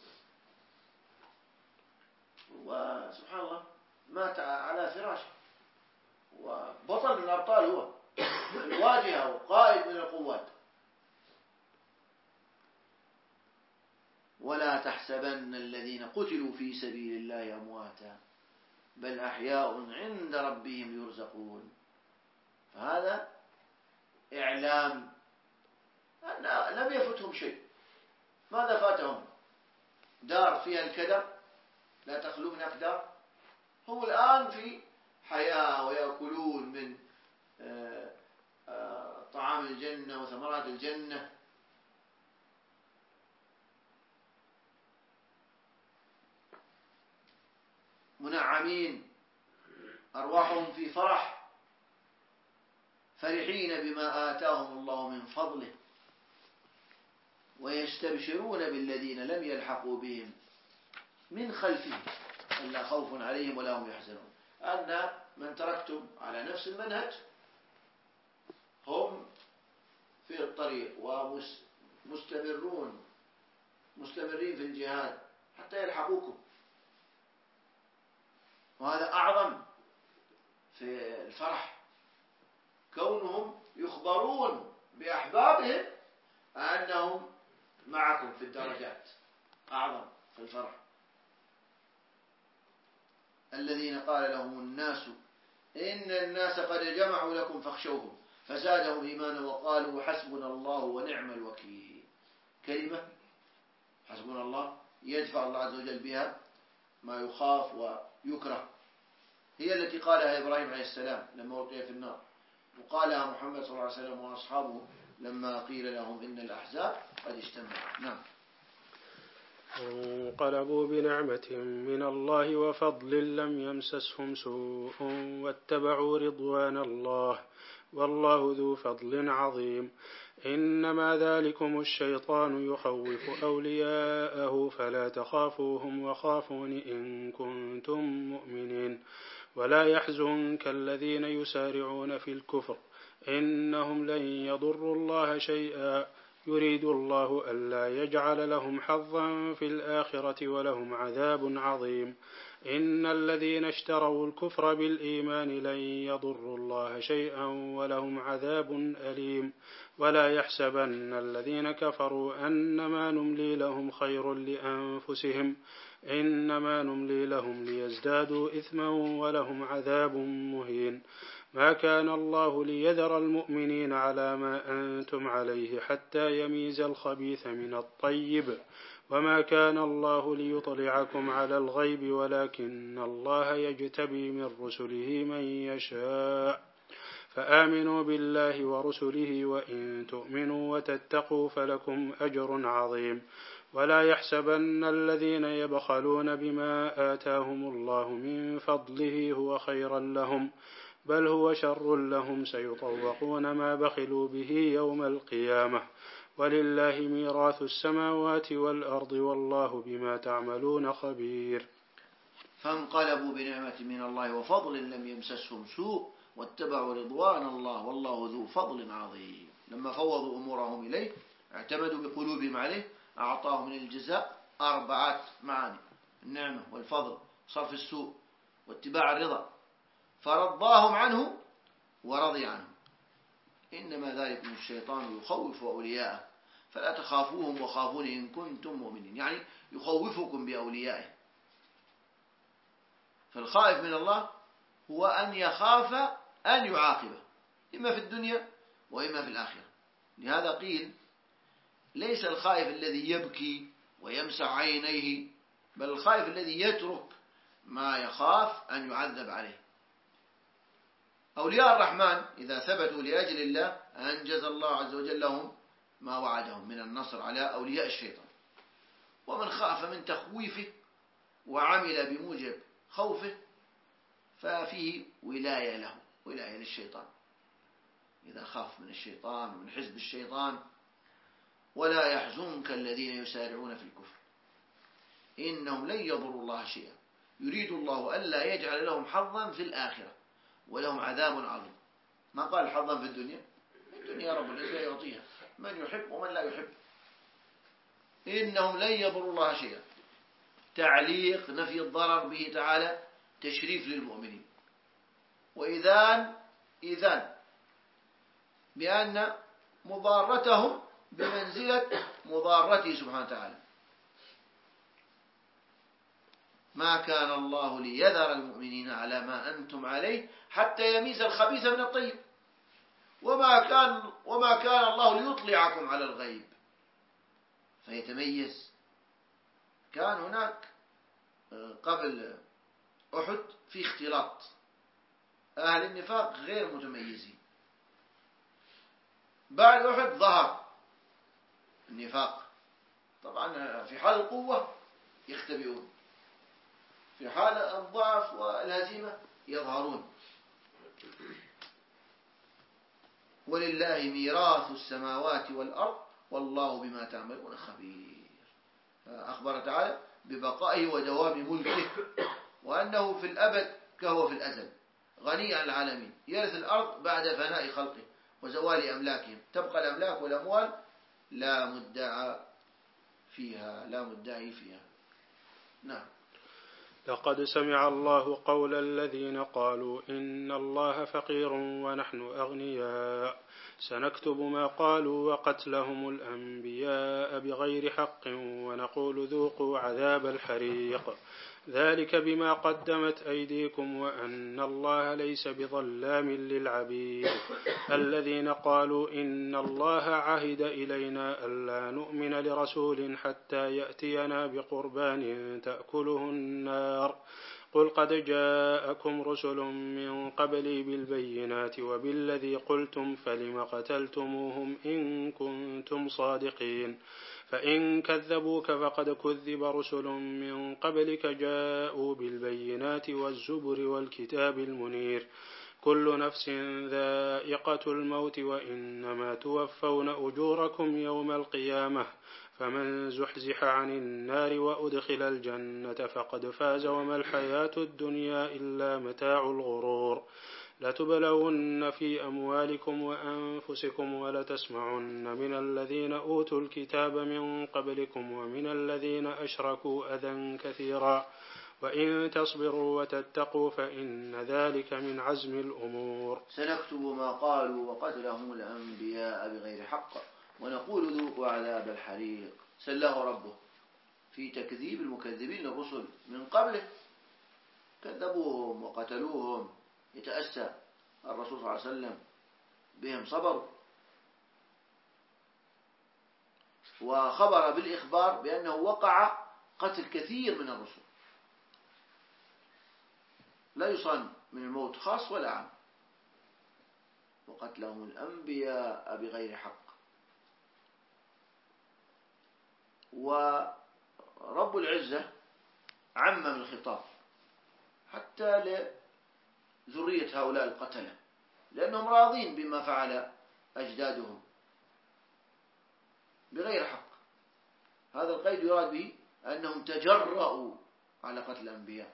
وسبحان الله مات على فراشه، وبطل من الأبطال، هو الواجهة وقائد من القوات. ولا تحسبن الذين قتلوا في سبيل الله أمواتا بل أحياء عند ربهم يرزقون. فهذا إعلام أن لم يفتهم شيء. ماذا فاتهم؟ دار فيها الكدر لا تخلو من أقدار، هم الآن في حياة ويأكلون من طعام الجنة وثمرات الجنة، منعمين، أرواحهم في فرح، فرحين بما آتاهم الله من فضله، ويستبشرون بالذين لم يلحقوا بهم من خلفهم ألا خوف عليهم ولا هم يحزنون. أن من تركتم على نفس المنهج هم في الطريق مستمرون مستمرين في الجهاد حتى يلحقوكم، وهذا أعظم في الفرح، كونهم يخبرون بأحبابهم أنهم معكم في الدرجات، أعظم في الفرح. الذين قال لهم الناس إن الناس قد جمعوا لكم فاخشوهم فزادهم إيمانا وقالوا حسبنا الله ونعم الوكيل. كلمة حسبنا الله يدفع الله عز وجل بها ما يخاف ويكره، هي التي قالها إبراهيم عليه السلام لما ألقي في النار، وقالها محمد صلى الله عليه وسلم وأصحابه لما قيل لهم إن الأحزاب قد اجتمعوا. نعم. انقلبوا بنعمة من الله وفضل لم يمسسهم سوء واتبعوا رضوان الله والله ذو فضل عظيم. إنما ذلكم الشيطان يخوف أولياءه فلا تخافوهم وخافون إن كنتم مؤمنين. ولا يحزنك الذين يسارعون في الكفر إنهم لن يضروا الله شيئا يريد الله ألا يجعل لهم حظا في الآخرة ولهم عذاب عظيم. إن الذين اشتروا الكفر بالإيمان لن يضروا الله شيئا ولهم عذاب أليم. ولا يحسبن الذين كفروا أنما نملي لهم خير لأنفسهم إنما نملي لهم ليزدادوا إثما ولهم عذاب مهين. ما كان الله ليذر المؤمنين على ما أنتم عليه حتى يميز الخبيث من الطيب وما كان الله ليطلعكم على الغيب ولكن الله يجتبي من رسله من يشاء. فآمنوا بالله ورسله وإن تؤمنوا وتتقوا فلكم أجر عظيم. ولا يحسبن الذين يبخلون بما آتاهم الله من فضله هو خيرا لهم بل هو شر لهم سيطوقون ما بخلوا به يوم القيامة ولله ميراث السماوات والأرض والله بما تعملون خبير. فانقلبوا بنعمة من الله وفضل لم يمسسهم سوء واتبعوا رضوان الله والله ذو فضل عظيم. لما فوضوا أمورهم إليه اعتمدوا بقلوبهم عليه أعطاهم من الجزاء أربعة معاني: النعمة والفضل صرف السوء واتباع الرضا، فرضاهم عنه ورضي عنه. إنما ذلك الشيطان يخوف أولياءه فلا تخافوهم وخافون إن كنتم مؤمنين، يعني يخوفكم بأوليائه. فالخائف من الله هو أن يخاف أن يعاقبه إما في الدنيا وإما في الآخرة. لهذا قيل ليس الخائف الذي يبكي ويمسح عينيه، بل الخائف الذي يترك ما يخاف أن يعذب عليه. أولياء الرحمن إذا ثبتوا لأجل الله أنجز الله عز وجل لهم ما وعدهم من النصر على أولياء الشيطان. ومن خاف من تخويفه وعمل بموجب خوفه ففيه ولاية له، ولاية للشيطان إذا خاف من الشيطان ومن حزب الشيطان. ولا يحزنك الذين يسارعون في الكفر إنهم لن يضروا الله شيئا يريد الله ألا يجعل لهم حظا في الآخرة ولهم عذاب عظيم. ما قال حظا في الدنيا، الدنيا رب العزة يعطيها من يحب ومن لا يحب. إنهم لن يضروا الله شيئا، تعليق نفي الضرر به تعالى تشريف للمؤمنين، وإذان إذان بأن مضارتهم بمنزلة مضارته سبحانه وتعالى. ما كان الله ليذر المؤمنين على ما أنتم عليه حتى يميز الخبيث من الطيب وما كان وما كان الله ليطلعكم على الغيب فيتميز. كان هناك قبل أحد في اختلاط، أهل النفاق غير متميزين. بعد أحد ظهر النفاق. طبعا في حال القوة يختبئون، في حال الضعف والهزيمة يظهرون. ولله ميراث السماوات والأرض والله بما تعملون خبير. أخبر تعالى ببقائه ودوام ملكه وأنه في الأبد كهو في الأزل، غني عن العالمين، يرث الأرض بعد فناء خلقه وزوال أملاكهم. تبقى الأملاك والأموال لا مدعى فيها لا مدعي فيها. نعم. لقد سمع الله قول الذين قالوا إن الله فقير ونحن أغنياء سنكتب ما قالوا وقتلهم الأنبياء بغير حق ونقول ذوقوا عذاب الحريق ذلك بما قدمت أيديكم وأن الله ليس بظلام للعبيد الذين قالوا إن الله عهد إلينا ألا نؤمن لرسول حتى يأتينا بقربان تأكله النار قل قد جاءكم رسل من قبلي بالبينات وبالذي قلتم فلم قتلتموهم إن كنتم صادقين فإن كذبوك فقد كذب رسل من قبلك جاءوا بالبينات والزبر والكتاب المنير كل نفس ذائقة الموت وإنما توفون أجوركم يوم القيامة فمن زحزح عن النار وأدخل الجنة فقد فاز وما الحياة الدنيا إلا متاع الغرور لتبلون في أموالكم وأنفسكم ولتسمعن من الذين أوتوا الكتاب من قبلكم ومن الذين أشركوا أذى كثيرا وإن تصبروا وتتقوا فإن ذلك من عزم الأمور. سنكتب ما قالوا وقتلهم الأنبياء بغير حق ونقول ذوقوا عذاب الحريق. سله ربه في تكذيب المكذبين للرسل من قبله، كذبوهم وقتلوهم، يتأسى الرسول صلى الله عليه وسلم بهم، صبروا، وخبر بالإخبار بأنه وقع قتل كثير من الرسل، لا يصان من الموت خاص ولا عام، وقتلهم الأنبياء بغير حق. ورب العزة عمم الخطاب حتى لذرية هؤلاء القتلة، لأنهم راضين بما فعل أجدادهم بغير حق. هذا القيد يراد به أنهم تجرؤوا على قتل الأنبياء.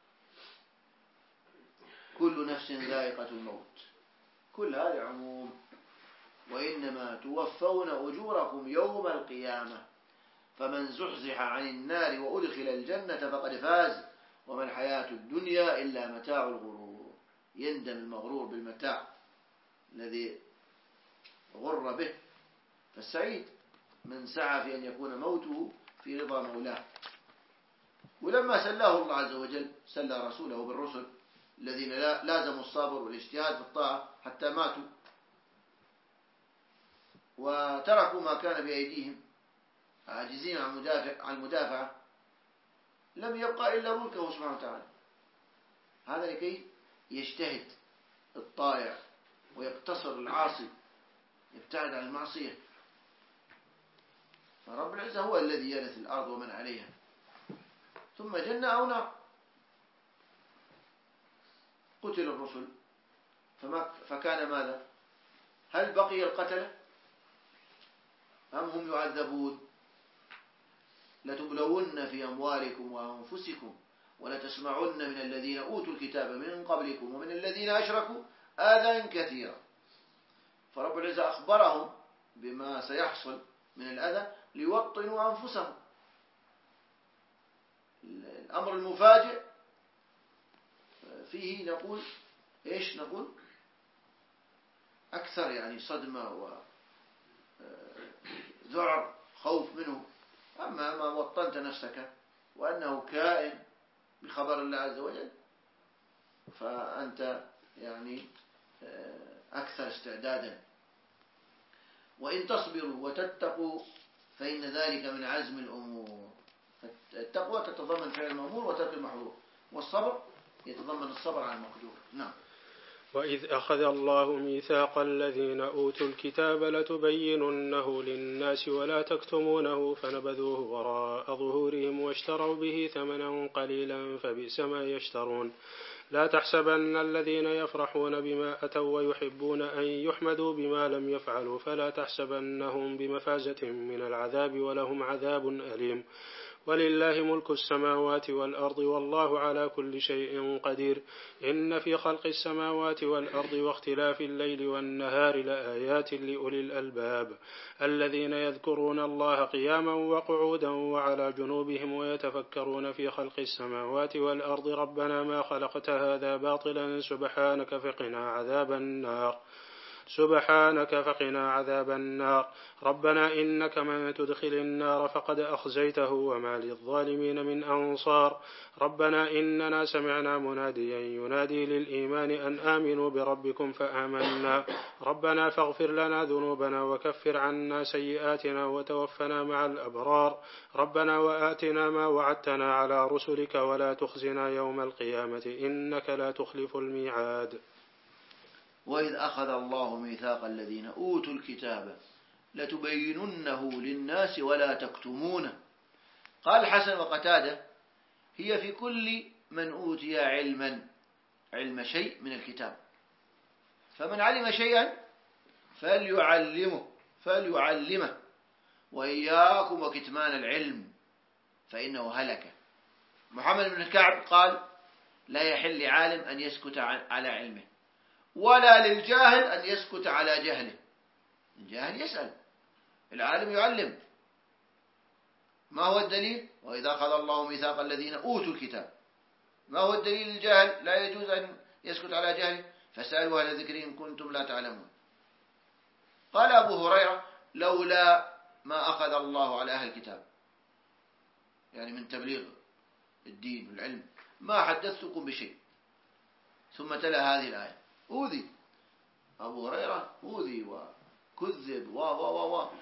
كل نفس ذائقة الموت، كل هذا عموم. وإنما توفون أجوركم يوم القيامة فمن زحزح عن النار وأدخل الجنة فقد فاز وما الحياة الدنيا إلا متاع الغرور. يندم المغرور بالمتاع الذي غر به، فالسعيد من سعى في أن يكون موته في رضا مولاه. ولما سلاه الله عز وجل سلى رسوله بالرسل الذين لازموا الصبر والاجتهاد في الطاعة حتى ماتوا وتركوا ما كان بأيديهم عاجزين عن المدافع عن المدافعة، لم يبقى إلا ملكه سبحانه وتعالى. هذا لكي يجتهد الطائع ويقتصر العاصي، يبتعد عن المعصية. فرب العزة هو الذي يرث الأرض ومن عليها، ثم جنة أو نار. قتل الرسل فما فكان ماذا؟ هل بقي القتلة أم هم يعذبون؟ لتبلون في أموالكم وأنفسكم ولتسمعن من الذين أوتوا الكتاب من قبلكم ومن الذين أشركوا آذى كثيرا. فرب العزة أخبرهم بما سيحصل من الأذى ليوطنوا أنفسهم. الأمر المفاجئ فيه نقول إيش نقول أكثر يعني صدمة وذعر خوف منه. أما ما وطنت نفسك وأنه كائن بخبر الله عز وجل فأنت يعني أكثر استعدادا. وإن تصبروا وتتقوا فإن ذلك من عزم الأمور. التقوى تتضمن فعل المأمور وترك المحظور، والصبر يتضمن الصبر على المقدور. نعم. وإذ أخذ الله ميثاق الذين أوتوا الكتاب لتبيننه للناس ولا تكتمونه فنبذوه وراء ظهورهم واشتروا به ثمنا قليلا فبئس ما يشترون. لا تحسبن الذين يفرحون بما أتوا ويحبون أن يحمدوا بما لم يفعلوا فلا تحسبنهم بمفازة من العذاب ولهم عذاب أليم. ولله ملك السماوات والأرض والله على كل شيء قدير إن في خلق السماوات والأرض واختلاف الليل والنهار لآيات لأولي الألباب الذين يذكرون الله قياما وقعودا وعلى جنوبهم ويتفكرون في خلق السماوات والأرض ربنا ما خلقت هذا باطلا سبحانك فقنا عذاب النار سبحانك فقنا عذاب النار ربنا إنك من تدخل النار فقد أخزيته وما للظالمين من أنصار ربنا إننا سمعنا مناديا ينادي للإيمان أن آمنوا بربكم فآمنا ربنا فاغفر لنا ذنوبنا وكفر عنا سيئاتنا وتوفنا مع الأبرار ربنا وآتنا ما وعدتنا على رسلك ولا تخزنا يوم القيامة إنك لا تخلف الميعاد. وإذ أخذ الله ميثاق الذين أوتوا الكتاب لتبيننه للناس ولا تكتمونه. قال الحسن وقتادة هي في كل من أوتي علما علم شيء من الكتاب، فمن علم شيئا فليعلمه فليعلمه وإياكم وكتمان العلم فإنه هلك. محمد بن كعب قال لا يحل لعالم أن يسكت على علمه ولا للجاهل أن يسكت على جهله. الجاهل يسأل، العالم يعلم. ما هو الدليل؟ وإذا أخذ الله ميثاق الذين أوتوا الكتاب. ما هو الدليل؟ الجاهل لا يجوز أن يسكت على جهله، فاسألوا أهل الذكر إن كنتم لا تعلمون. قال أبو هريرة لولا ما أخذ الله على أهل الكتاب، يعني من تبليغ الدين والعلم، ما حدثتكم بشيء. ثم تلا هذه الآية. أوذي أبو هريرة، أوذي وكذب و و و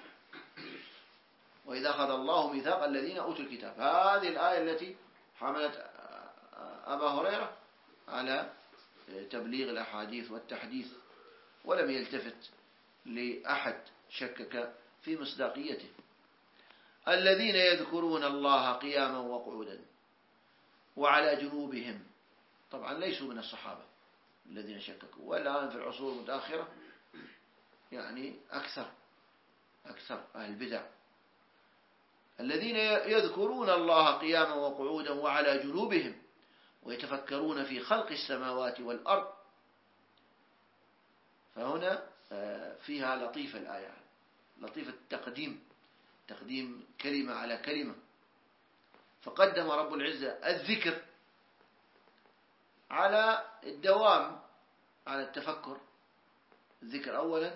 وإذا أخذ الله ميثاق الذين أوتوا الكتاب. هذه الآية التي حملت أبا هريرة على تبليغ الأحاديث والتحديث، ولم يلتفت لأحد شكك في مصداقيته. الذين يذكرون الله قياما وقعودا وعلى جنوبهم. طبعا ليسوا من الصحابة الذين شككوا، والآن في العصور المتأخرة يعني أكثر أكثر أهل البدع. الذين يذكرون الله قياما وقعودا وعلى جنوبهم ويتفكرون في خلق السماوات والأرض. فهنا فيها لطيفة الآية، لطيفة التقديم، تقديم كلمة على كلمة. فقدم رب العزة الذكر على الدوام على التفكر. الذكر أولا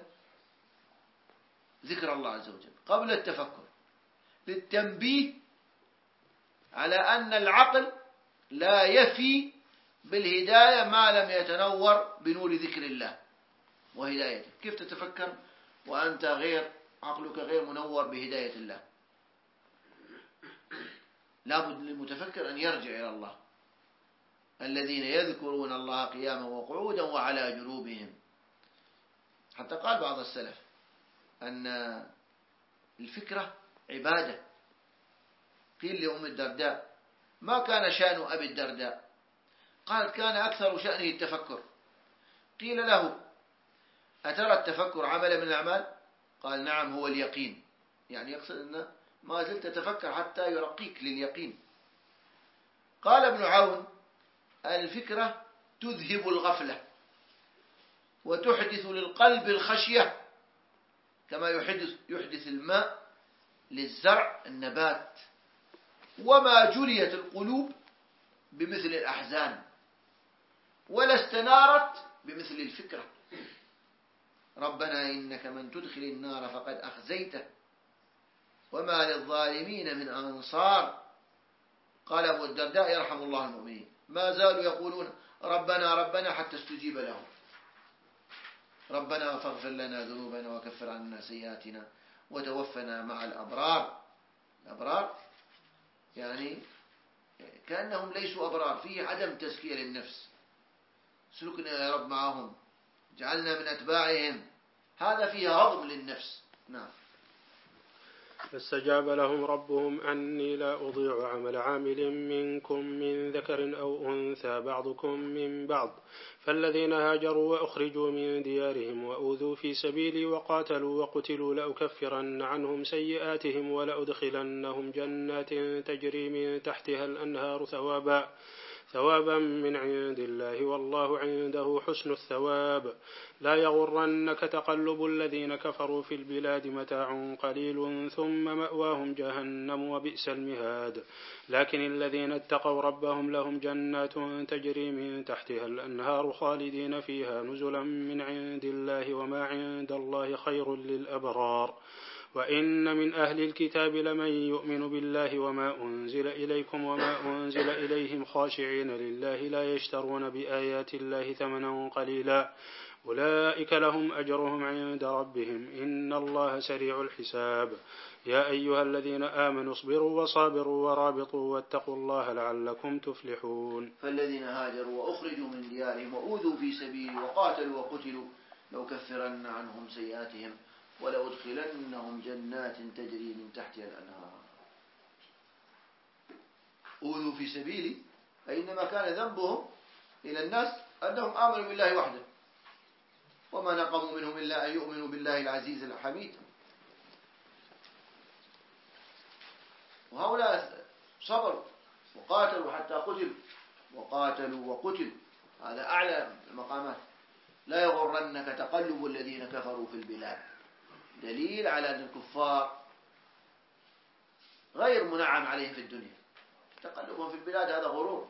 ذكر الله عز وجل قبل التفكر، للتنبيه على أن العقل لا يفي بالهداية ما لم يتنور بنور ذكر الله وهدايته. كيف تتفكر وأنت غير عقلك غير منور بهداية الله؟ لابد للمتفكر أن يرجع إلى الله. الذين يذكرون الله قياما وقعودا وعلى جنوبهم. حتى قال بعض السلف أن الفكرة عبادة. قيل لأم الدرداء ما كان شأن أبي الدرداء؟ قالت كان أكثر شأنه التفكر. قيل له أترى التفكر عمل من الأعمال؟ قال نعم هو اليقين. يعني يقصد أن ما زلت تتفكر حتى يرقيك لليقين. قال ابن عون الفكرة تذهب الغفلة وتحدث للقلب الخشية كما يحدث, يحدث الماء للزرع النبات. وما جليت القلوب بمثل الأحزان ولا استنارت بمثل الفكرة. ربنا إنك من تدخل النار فقد أخزيته وما للظالمين من أنصار. قال أبو الدرداء يرحم الله المؤمنين ما زالوا يقولون ربنا ربنا حتى استجيب لهم. ربنا فاغفر لنا ذنوبنا وكفر عنا سيئاتنا وتوفنا مع الأبرار. الأبرار يعني كأنهم ليسوا أبرار، فيه عدم تزكية للنفس. سلكنا يا رب معهم، جعلنا من أتباعهم، هذا فيه هضم للنفس. نعم. فاستجاب لهم ربهم أني لا أضيع عمل عامل منكم من ذكر أو أنثى بعضكم من بعض فالذين هاجروا وأخرجوا من ديارهم وأوذوا في سبيلي وقاتلوا وقتلوا لأكفرن عنهم سيئاتهم ولأدخلنهم جنات تجري من تحتها الأنهار ثوابا ثوابا من عند الله والله عنده حسن الثواب لا يغرنك تقلب الذين كفروا في البلاد متاع قليل ثم مأواهم جهنم وبئس المهاد لكن الذين اتقوا ربهم لهم جنات تجري من تحتها الأنهار خالدين فيها نزلا من عند الله وما عند الله خير للأبرار وإن من أهل الكتاب لمن يؤمن بالله وما أنزل إليكم وما أنزل إليهم خاشعين لله لا يشترون بآيات الله ثمنا قليلا أولئك لهم أجرهم عند ربهم إن الله سريع الحساب يا أيها الذين آمنوا اصبروا وصابروا ورابطوا واتقوا الله لعلكم تفلحون. فالذين هاجروا وأخرجوا من ديارهم وأوذوا في سبيلي وقاتلوا وقتلوا لأكفرن عنهم سيئاتهم ولأدخلنهم جنات تجري من تحتها الأنهار. أوذوا في سبيلي أي إنما كان ذنبهم إلى الناس أنهم آمنوا بالله وحده وما نقموا منهم إلا أن يؤمنوا بالله العزيز الحميد. وهؤلاء صبروا وقاتلوا حتى قتلوا وقاتلوا وقتلوا هذا أعلى المقامات. لا يغرنك تقلب الذين كفروا في البلاد دليل على أن الكفار غير منعم عليهم في الدنيا. تقلبهم في البلاد هذا غرور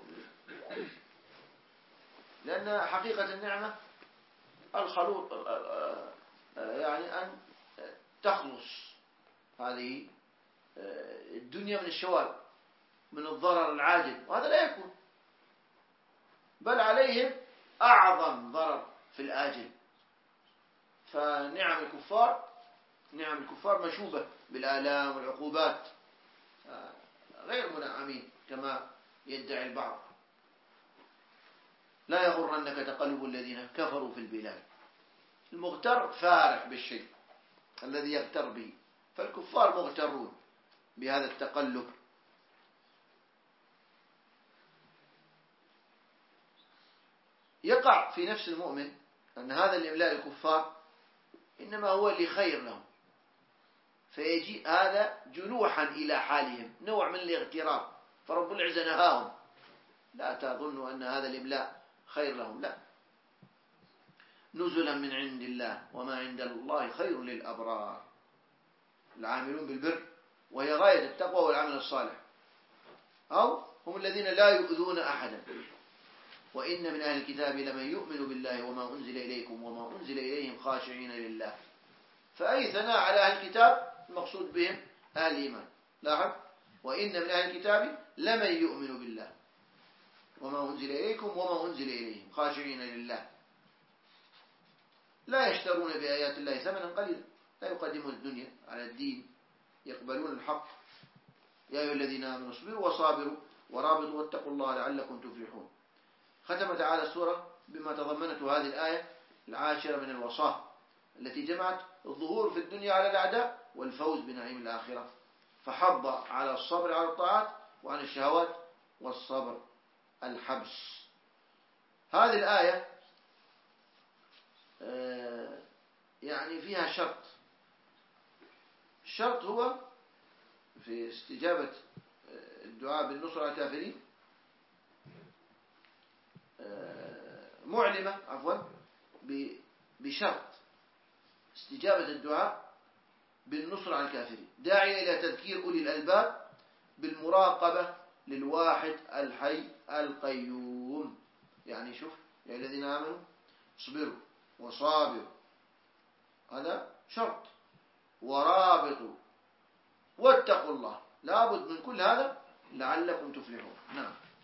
لأن حقيقة النعمة الخلوط يعني أن تخلص هذه الدنيا من الشوائب من الضرر العاجل وهذا لا يكون بل عليهم أعظم ضرر في الآجل. فنعم الكفار نعم الكفار مشوبة بالآلام والعقوبات غير منعمين كما يدعي البعض. لا يغرنك تقلب الذين كفروا في البلاد. المغتر فارح بالشيء الذي يغتر به فالكفار مغترون بهذا التقلب. يقع في نفس المؤمن أن هذا الإملاء الكفار إنما هو لخير لهم فيجي هذا جنوحا إلى حالهم نوع من الاغترار فرب العزة نهاهم لا تظنوا أن هذا الإملاء خير لهم لا نزلا من عند الله وما عند الله خير للأبرار العاملون بالبر وهي غاية التقوى والعمل الصالح أو هم الذين لا يؤذون أحدا. وإن من أهل الكتاب لمن يؤمن بالله وما أنزل إليكم وما أنزل إليهم خاشعين لله. فأي ثناء على أهل الكتاب المقصود بهم أهل الإيمان. لاحظ وإن من أهل الكتاب لمن يؤمن بالله وما أنزل إليكم وما أنزل إليهم خاشعين لله لا يشترون بآيات الله ثمنا قليلا لا يقدمون الدنيا على الدين يقبلون الحق. يا أيها الذين آمنوا اصبروا وصابروا ورابطوا واتقوا الله لعلكم تفلحون. ختم تعالى السورة بما تضمنته هذه الآية العاشرة من الوصاة التي جمعت الظهور في الدنيا على الأعداء والفوز بنعيم الآخرة فحض على الصبر على الطاعات وعن الشهوات والصبر الحبس. هذه الآية يعني فيها شرط. الشرط هو في استجابة الدعاء بالنصر على الكافرين معلمة عفوا بشرط استجابة الدعاء بالنصر على الكافرين داعية إلى تذكير أولي الألباب بالمراقبة للواحد الحي القيوم. يعني شوف يا الذين آمنوا اصبروا وصابروا هذا شرط ورابطوا واتقوا الله لابد من كل هذا لعلكم تفلحون. نعم.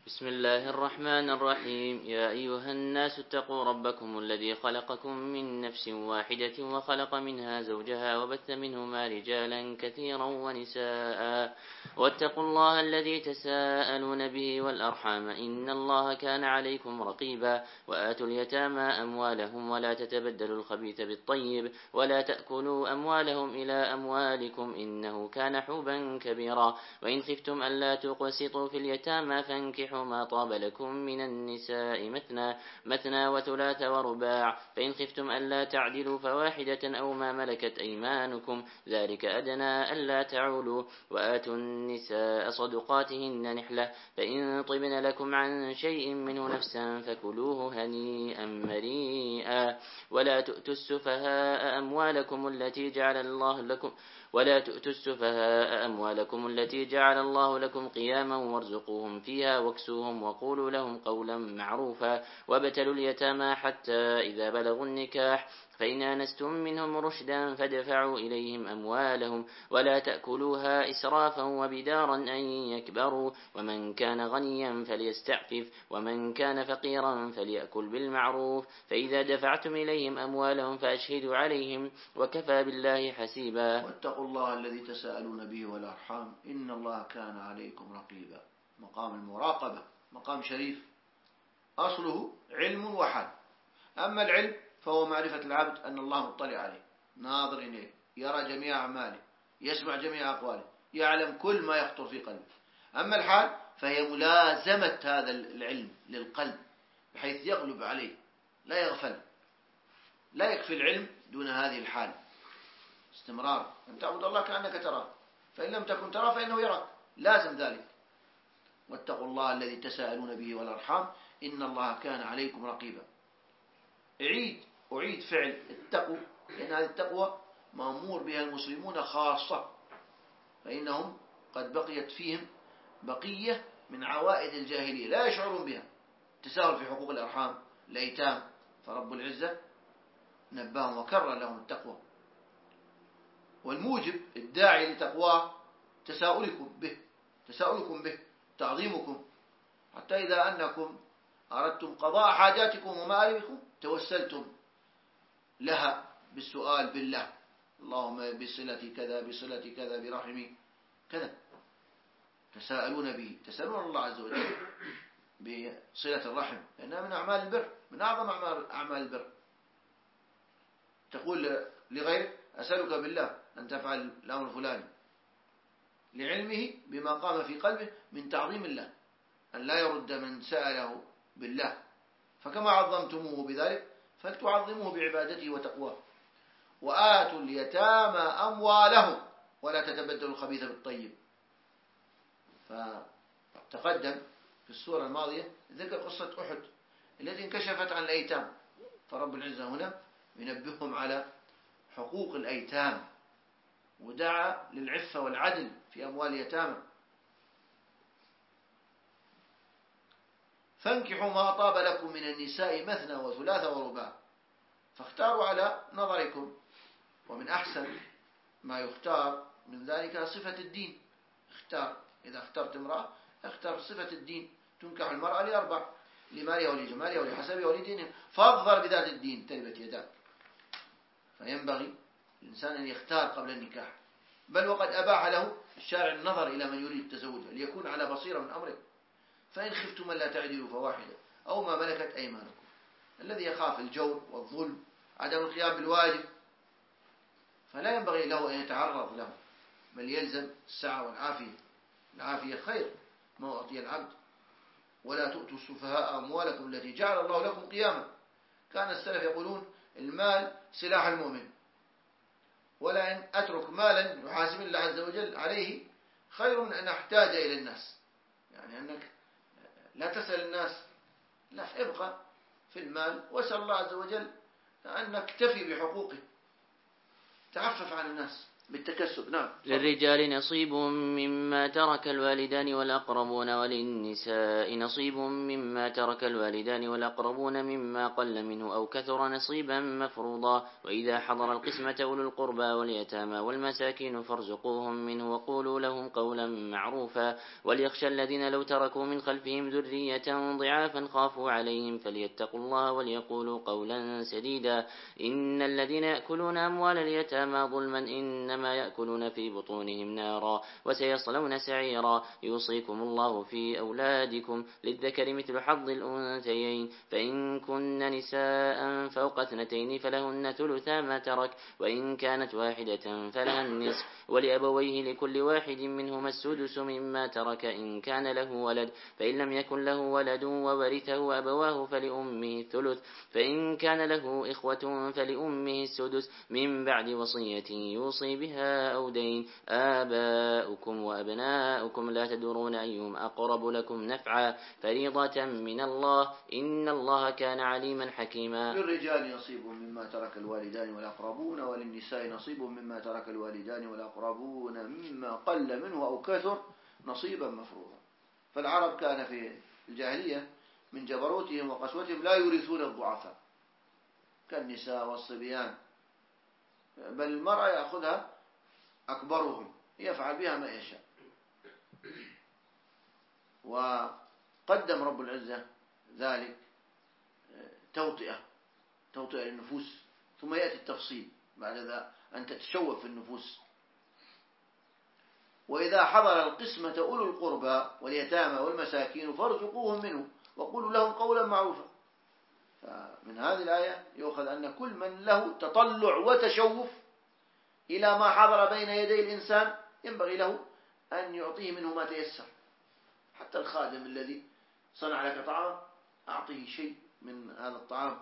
بسم الله الرحمن الرحيم. يا أيها الناس اتقوا ربكم الذي خلقكم من نفس واحدة وخلق منها زوجها وبث منهما رجالا كثيرا ونساء واتقوا الله الذي تساءلون به والأرحام إن الله كان عليكم رقيبا. وآتوا اليتامى أموالهم ولا تتبدلوا الخبيث بالطيب ولا تأكلوا أموالهم إلى أموالكم إنه كان حوبا كبيرا. وإن خفتم ألا تقسطوا في اليتامى فانكحوا ما طاب لكم من النساء مثنى مثنى وثلاث ورباع فإن خفتم ألا تعدلوا فواحدة أو ما ملكت أيمانكم ذلك أدنى ألا تعولوا. وآتوا النساء صدقاتهن نحلة فإن طبن لكم عن شيء منه نفسا فكلوه هنيئا مريئا. ولا تؤتوا السفهاء أموالكم التي جعل الله لكم ولا تؤتوا السفهاء أموالكم التي جعل الله لكم قياما وارزقوهم فيها واكسوهم وقولوا لهم قولا معروفا. وابتلوا اليتامى حتى إذا بلغوا النكاح فإن آنستم منهم رشدا فادفعوا إليهم أموالهم ولا تأكلوها إسرافا وبدارا أن يكبروا. ومن كان غنيا فليستعفف ومن كان فقيرا فليأكل بالمعروف. فإذا دفعتم إليهم أموالهم فأشهدوا عليهم وكفى بالله حسيبا. واتقوا الله الذي تساءلون به والأرحام إن الله كان عليكم رقيبا. مقام المراقبة مقام شريف أصله علم وحال. أما العلم فهو معرفة العبد أن الله مطلع عليه ناظر إليه يرى جميع أعماله يسمع جميع أقواله يعلم كل ما يخطر في قلبه. أما الحال فهي ملازمة هذا العلم للقلب بحيث يغلب عليه لا يغفل. لا يكفي العلم دون هذه الحال استمرار أن تعبد الله كأنك تراه فإن لم تكن تراه فإنه يراك لازم ذلك. واتقوا الله الذي تساءلون به والأرحام إن الله كان عليكم رقيبا. أعيد أعيد فعل التقوى لأن هذه التقوى مأمور بها المسلمون خاصة فإنهم قد بقيت فيهم بقية من عوائد الجاهلية لا يشعرون بها. تساهل في حقوق الأرحام الأيتام فرب العزة نباهم وكرر لهم التقوى. والموجب الداعي لتقواه تساؤلكم به تساؤلكم به تعظيمكم حتى إذا أنكم أردتم قضاء حاجاتكم ومآربكم توسلتم لها بالسؤال بالله اللهم بصلة كذا بصلة كذا برحمي كذا تساءلون به تسألون الله عز وجل بصلة الرحم لأنها من أعمال البر من أعظم أعمال البر. تقول لغيرك أسألك بالله أن تفعل الأمر الفلاني لعلمه بما قام في قلبه من تعظيم الله أن لا يرد من سأله بالله فكما عظمتموه بذلك فلتعظموه بعبادته وتقواه. وآتوا اليتامى أموالهم ولا تتبدلوا الخبيث بالطيب. فتقدم في السورة الماضية ذكر قصة أحد التي انكشفت عن الأيتام فرب العزة هنا ينبههم على حقوق الأيتام ودعا للعفة والعدل في أموال اليتامى. فانكحوا ما طاب لكم من النساء مثنى وثلاث ورباع فاختاروا على نظركم. ومن أحسن ما يختار من ذلك صفة الدين. اختار إذا اخترت امرأة اختار صفة الدين. تنكح المرأة لأربع لمالها ولجمالها ولحسبها ولدينها فاظفر بذات الدين تربت يداك. فينبغي الإنسان أن يختار قبل النكاح بل وقد أباح له الشارع النظر إلى من يريد التزوج ليكون على بصيرة من أمره. فإن خفتم ألا تعدلوا فواحدة أو ما ملكت أيمانكم. الذي يخاف الجور والظلم عدم القيام بالواجب فلا ينبغي له أن يتعرض له بل يلزم السعة والعافية. العافية خير ما أعطي العبد. ولا تؤتوا السفهاء أموالكم التي جعل الله لكم قياما. كان السلف يقولون المال سلاح المؤمن ولا إن أترك مالا يحاسب الله عز وجل عليه خير من أن أحتاج إلى الناس. يعني أنك لا تسأل الناس لا ابقى في المال واسأل الله عز وجل أن نكتفي بحقوقه. تعفف عن الناس بالتكسب. نعم. للرجال نصيب مما ترك الوالدان والأقربون وللنساء نصيب مما ترك الوالدان والأقربون مما قل منه أو كثر نصيبا مفروضا. وإذا حضر القسمة أولو القربى واليتامى والمساكين فارزقوهم منه وقولوا لهم قولا معروفا. وليخشى الذين لو تركوا من خلفهم ذرية ضعافا خافوا عليهم فليتقوا الله وليقولوا قولا سديدا. إن الذين يأكلون أموال اليتامى ظلما إنما ما يأكلون في بطونهم نارا وسيصلون سعيرا. يوصيكم الله في أولادكم للذكر مثل حظ الأنثيين فإن كن نساء فوق اثنتين فلهن ثلثا ما ترك وإن كانت واحدة فلها النصف ولأبويه لكل واحد منهما السدس مما ترك إن كان له ولد فإن لم يكن له ولد وورثه أبواه فلأمه الثلث فإن كان له إخوة فلأمه السدس من بعد وصية يوصي بها أو دين. آباؤكم وأبناؤكم لا تدرون أيهم أقرب لكم نفعا فريضة من الله إن الله كان عليما حكيما. للرجال نصيب مما ترك الوالدان والأقربون وللنساء نصيب مما ترك الوالدان والأقربون مما قل منه أو كثر نصيبا مفروضا. فالعرب كان في الجاهلية من جبروتهم وقسوتهم لا يورثون الضعفاء كالنساء والصبيان، بل المرأة يأخذها أكبرهم يفعل بها ما يشاء. وقدم رب العزة ذلك توطئة توطئة للنفوس ثم يأتي التفصيل بعد ذا أن تتشوف في النفوس. وإذا حضر القسمة أولو القربى واليتامى والمساكين فارزقوهم منه وقولوا لهم قولا معروفا. فمن هذه الآية يؤخذ أن كل من له تطلع وتشوف إلى ما حضر بين يدي الإنسان ينبغي له أن يعطيه منه ما تيسر. حتى الخادم الذي صنع لك طعام أعطيه شيء من هذا الطعام.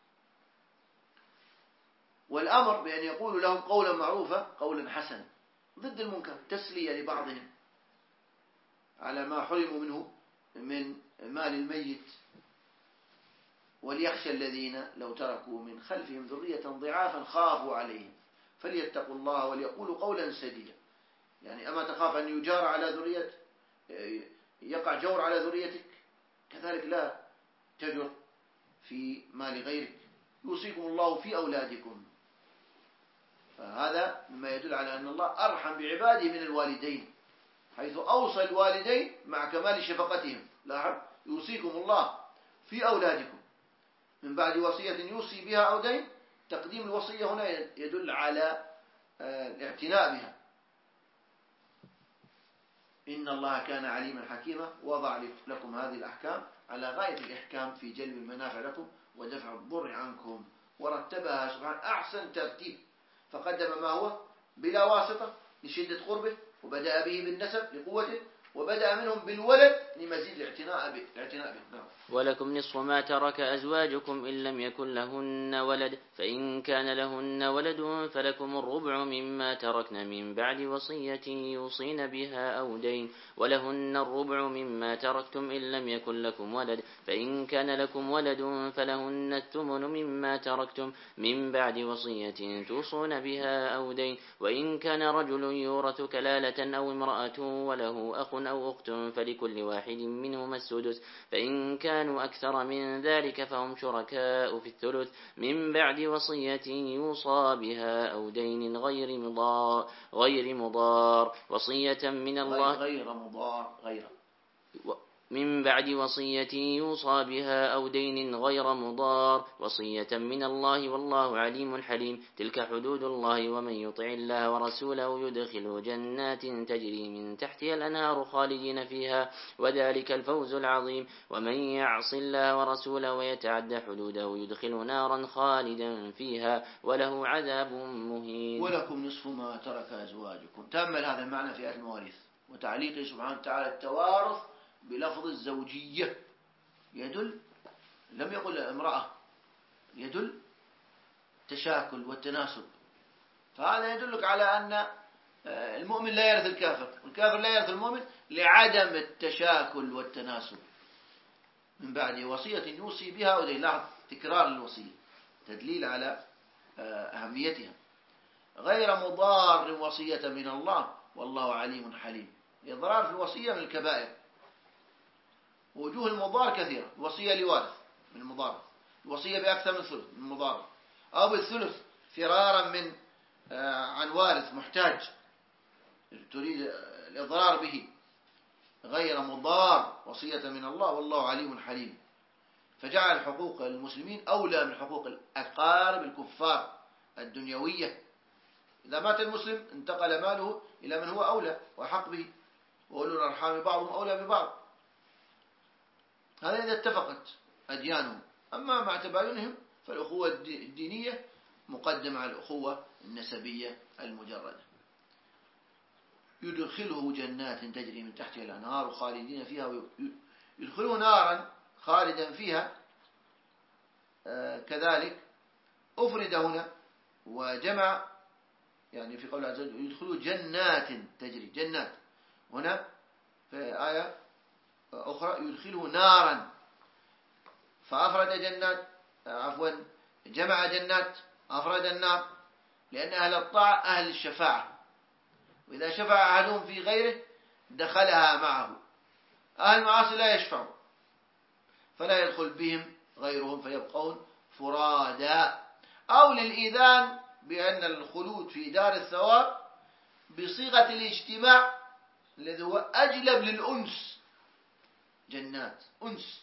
والأمر بأن يقول لهم قولا معروفا قولا حسنا ضد المنكر تسلية لبعضهم على ما حرموا منه من مال الميت. وليخشى الذين لو تركوا من خلفهم ذرية ضعافا خافوا عليهم فليتقوا الله وليقولوا قولا سديدا. يعني أما تخاف أن يجار على ذرية يقع جور على ذريتك كذلك لا تجر في مال غيرك. يوصيكم الله في أولادكم. فهذا مما يدل على أن الله أرحم بعباده من الوالدين حيث أوصى الوالدين مع كمال شفقتهم. لاحظ يوصيكم الله في أولادكم من بعد وصية يوصي بها أو دين. تقديم الوصية هنا يدل على الاعتناء بها. إن الله كان عليما حكيما وضع لكم هذه الأحكام على غاية الإحكام في جلب المنافع لكم ودفع الضر عنكم ورتبها سبحانه أحسن ترتيب فقدم ما هو بلا واسطة لشدة قربه وبدأ به بالنسب لقوته وبدأ منهم بالولد لمزيد الاعتناء به. الاعتناء به. نعم. ولكم نصف ما ترك أزواجكم إن لم يكن لهن ولد فإن كان لهن ولد فلكم الربع مما تركن من بعد وصية يوصين بها أو دين. ولهن الربع مما تركتم إن لم يكن لكم ولد فإن كان لكم ولد فلهن الثمن مما تركتم من بعد وصية توصون بها أو دين. وإن كان رجل يورث كلالة أو امرأة وله أخ أو أخت فلكل واحد منهما السدس فإن كانوا أكثر من ذلك فهم شركاء في الثلث من بعد وصية يوصى بها أو دين غير مضار غير مضار وصية من الله غير مضار غير من بعد وصية يوصى بها أو دين غير مضار وصية من الله والله عليم حليم. تلك حدود الله ومن يطع الله ورسوله يدخله جنات تجري من تحتها الأنهار خالدين فيها وذلك الفوز العظيم. ومن يعص الله ورسوله ويتعد حدوده يدخله نارا خالدا فيها وله عذاب مهين. ولكم نصف ما ترك أزواجكم. تأمل هذا المعنى في آية المواريث وتعليقه سبحانه وتعالى التوارث بلفظ الزوجية يدل لم يقل امرأة يدل تشاكل والتناسب. فهذا يدلك على أن المؤمن لا يرث الكافر والكافر لا يرث المؤمن لعدم التشاكل والتناسب. من بعد وصية يوصي بها ودين. لاحظ تكرار الوصية تدليل على أهميتها. غير مضار وصية من الله والله عليم حليم. الإضرار في الوصية من الكبائر، وجوه المضار كثيرة. الوصية لوارث من المضار، الوصية بأكثر من ثلث من المضار، أو بالثلث فرارا من عن وارث محتاج تريد الإضرار به، غير مضار وصية من الله والله عليم حليم. فجعل حقوق المسلمين أولى من حقوق الأقارب الكفار الدنيوية. إذا مات المسلم انتقل ماله إلى من هو أولى وحق به، وأولو الأرحام بعضهم أولى ببعض. هذا إذا اتفقت أديانهم. أما مع تباينهم فالأخوة الدينية مقدمة على الأخوة النسبية المجردة. يدخله جنات تجري من تحتها الأنهار خالدين فيها، يدخله نارا خالدا فيها. آه كذلك أفرد هنا وجمع، يعني في قول عز وجل يدخله جنات تجري، جنات هنا في آية أخرى يدخله نارا، فأفرد جنات، عفوا جمع جنات أفرد النار، لأن أهل الطاعة أهل الشفاعة، وإذا شفع أحدهم في غيره دخلها معه. أهل المعاصي لا يشفعوا فلا يدخل بهم غيرهم فيبقون فرادا. أو للإذان بأن الخلود في دار الثواب بصيغة الاجتماع الذي هو أجلب للأنس، جنات أنس.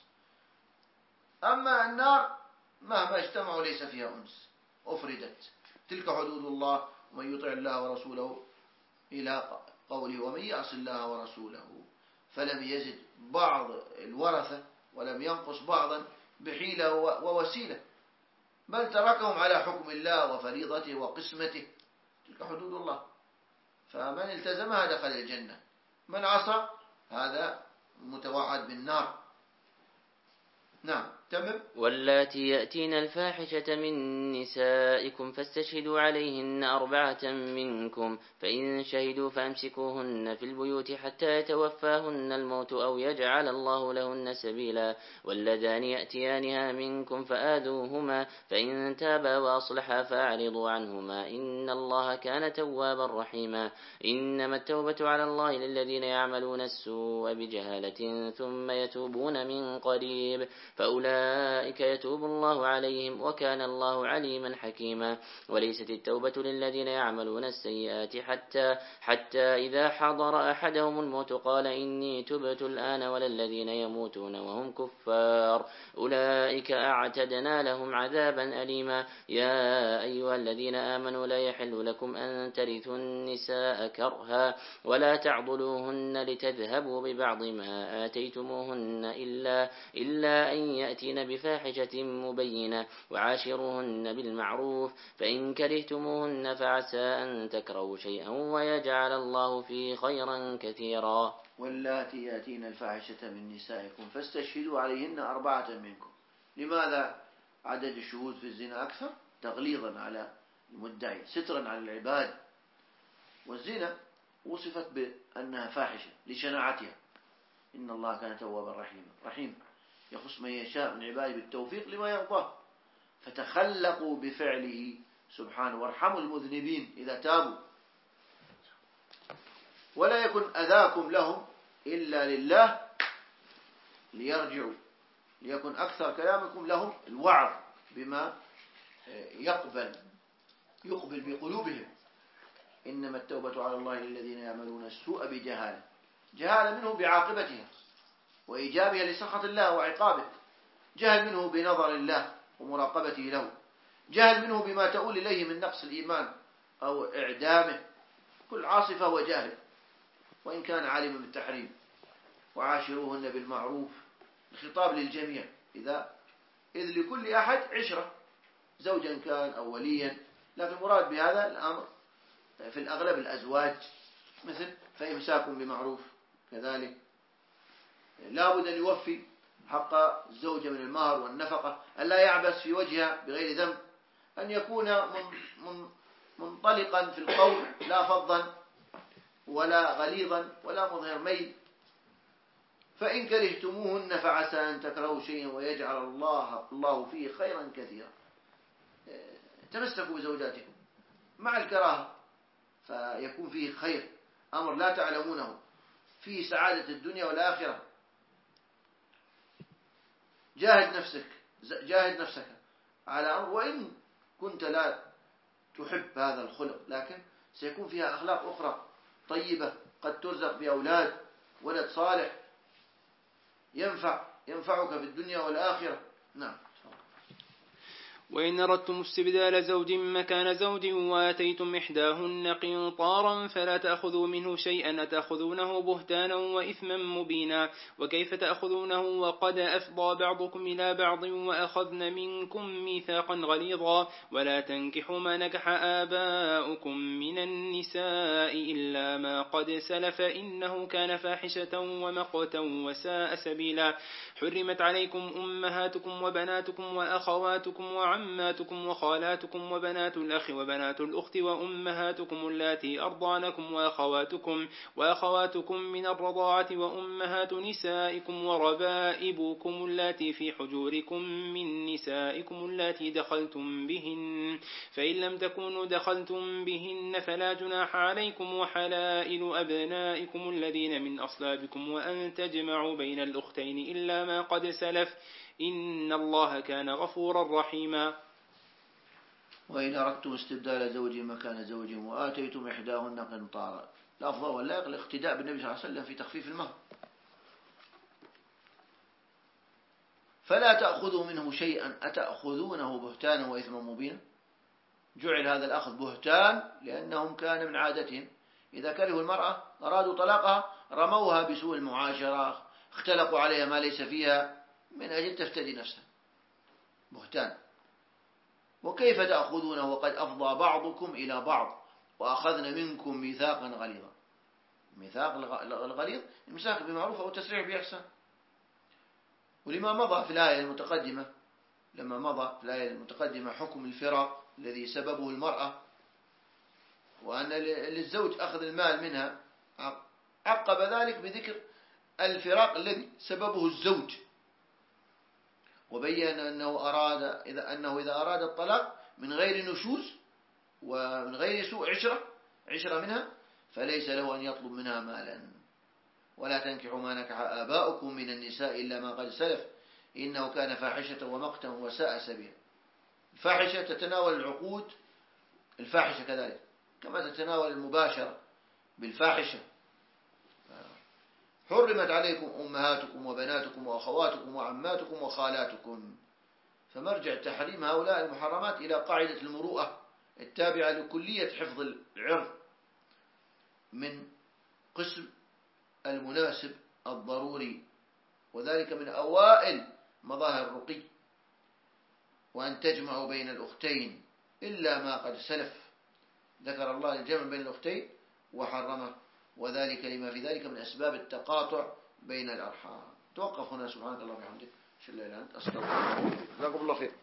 أما النار مهما اجتمعوا ليس فيها أنس، أفردت. تلك حدود الله ومن يطع الله ورسوله إلى قوله ومن يعص الله ورسوله، فلم يزد بعض الورثة ولم ينقص بعضا بحيلة ووسيلة، بل تركهم على حكم الله وفريضته وقسمته. تلك حدود الله، فمن التزمها دخل الجنة، من عصى هذا متوعد بالنار. نعم تمام. واللاتي يأتين الفاحشة من نسائكم فاستشهدوا عليهن أربعة منكم، فإن شهدوا فأمسكوهن في البيوت حتى يتوفاهن الموت أو يجعل الله لهن سبيلا. واللذان يأتيانها منكم فآذوهما، فإن تابا وأصلحا فأعرضوا عنهما إن الله كان توابا رحيما. إنما التوبة على الله للذين يعملون السوء بجهالة ثم يتوبون من قريب فأولئك يتوب الله عليهم وكان الله عليما حكيما. وليست التوبة للذين يعملون السيئات حتى حتى إذا حضر أحدهم الموت قال إني تبت الآن، ولا الذين يموتون وهم كفار أولئك أعتدنا لهم عذابا أليما. يا أيها الذين آمنوا لا يحل لكم أن ترثوا النساء كرها ولا تعضلوهن لتذهبوا ببعض ما آتيتموهن إلا, إلا أن يأتين بفاحشة مبينة وعاشروهن بالمعروف، فإن كرهتموهن فعسى أن تكرهوا شيئا ويجعل الله فيه خيرا كثيرا. واللاتي يأتين الفاحشة من نسائكم فاستشهدوا عليهن أربعة منكم. لماذا عدد الشهود في الزنا أكثر؟ تغليظا على المدعي، سترا على العباد. والزنا وصفت بأنها فاحشة لشناعتها. إن الله كان توابا رحيما. رحيم يخص من يشاء من عباده بالتوفيق لما يرضاه، فتخلقوا بفعله سبحانه وارحموا المذنبين إذا تابوا. ولا يكن أذاكم لهم إلا لله ليرجعوا، ليكن أكثر كلامكم لهم الوعظ بما يقبل يقبل بقلوبهم. إنما التوبة على الله للذين يعملون السوء بجهالة، جهالة منه بعاقبتها وإيجابها لسخط الله وعقابه، جهل منه بنظر الله ومراقبته له، جهل منه بما تؤول إليه من نقص الإيمان أو إعدامه. كل عاصفة وجاهل وإن كان عالما بالتحريم. وعاشروهن بالمعروف، الخطاب للجميع، إذا إذ لكل أحد عشرة، زوجا كان أو وليا، لكن المراد بهذا الأمر في الأغلب الأزواج، مثل فإمساك بمعروف. كذلك لا بد أن يوفي حق الزوجة من المهر والنفقة، أن لا يعبس في وجهها بغير ذنب، أن يكون منطلقا في القول لا فظا ولا غليظا ولا مظهر ميل. فإن كرهتموهن فعسى أن تكرهوا شيئا ويجعل الله الله فيه خيرا كثيرا. تمسكوا بزوجاتكم، مع الكراهة، فيكون فيه خير، أمر لا تعلمونه، فيه سعادة الدنيا والآخرة. جاهد نفسك جاهد نفسك على أمر، وإن كنت لا تحب هذا الخلق، لكن سيكون فيها أخلاق أخرى طيبة، قد ترزق بأولاد، ولد صالح ينفع ينفعك في الدنيا والآخرة. نعم. وإن أردتم استبدال زوج مكان زوج وآتيتم إحداهن قنطارا فلا تأخذوا منه شيئا أتأخذونه بهتانا وإثما مبينا. وكيف تأخذونه وقد أفضى بعضكم إلى بعض وأخذن منكم ميثاقا غليظا. ولا تنكحوا ما نكح آباؤكم من النساء إلا ما قد سلف إنه كان فاحشة ومقتا وساء سبيلا. حرمت عليكم أمهاتكم وبناتكم وأخواتكم وعماتكم عماتكم وخالاتكم وبنات الأخ وبنات الأخت وأمهاتكم اللاتي أرضعنكم وأخواتكم وأخواتكم من الرضاعة وأمهات نسائكم وربائبكم اللاتي في حجوركم من نسائكم اللاتي دخلتم بهن، فإن لم تكونوا دخلتم بهن فلا جناح عليكم وحلائل أبنائكم الذين من أصلابكم وأن تجمعوا بين الأختين إلا ما قد سلف إن الله كان غفورا رحيما. وإن أردتم استبدال زوج مكان زوج وآتيتم إحداهن قنطارا، الأفضل واللائق الاقتداء بالنبي صلى الله عليه وسلم في تخفيف المهر. فلا تأخذوا منه شيئا أتأخذونه بهتانا وإثما مبينا. جعل هذا الأخذ بهتان لأنهم كان من عادتهم إذا كرهوا المرأة أرادوا طلاقها رموها بسوء المعاشرة، اختلقوا عليها ما ليس فيها من أجل تفتدي نفسها، بهتان. وكيف تأخذونه وقد أفضى بعضكم إلى بعض وأخذن منكم ميثاقا غليظا. ميثاق الغليظ المساك بمعروف أو التسريح بإحسان. ولما مضى في الآية المتقدمة لما مضى في الآية المتقدمة حكم الفراق الذي سببه المرأة، وأن للزوج أخذ المال منها، عقب ذلك بذكر الفراق الذي سببه الزوج، وبين أنه أراد إذا أنه إذا أراد الطلاق من غير نشوز ومن غير سوء عشرة عشرة منها فليس له أن يطلب منها مالا. ولا تنكحوا ما نكح آباؤكم من النساء إلا ما قد سلف إنه كان فاحشة ومقتا وساء سبيلا. الفاحشة تتناول العقود الفاحشة كذلك كما تتناول المباشرة بالفاحشة. حرمت عليكم أمهاتكم وبناتكم وأخواتكم وعماتكم وخالاتكم. فمرجع تحريم هؤلاء المحرمات إلى قاعدة المروءة التابعة لكلية حفظ العرض من قسم المناسب الضروري، وذلك من أوائل مظاهر الرقي. وأن تجمعوا بين الأختين إلا ما قد سلف، ذكر الله الجمع بين الأختين وحرمه، وذلك لما في ذلك من أسباب التقاطع بين الأرحام. توقف هنا. سبحانك اللهم وبحمدك أشهد أن لا إله إلا أنت أستغفرك. جزاكم الله خير.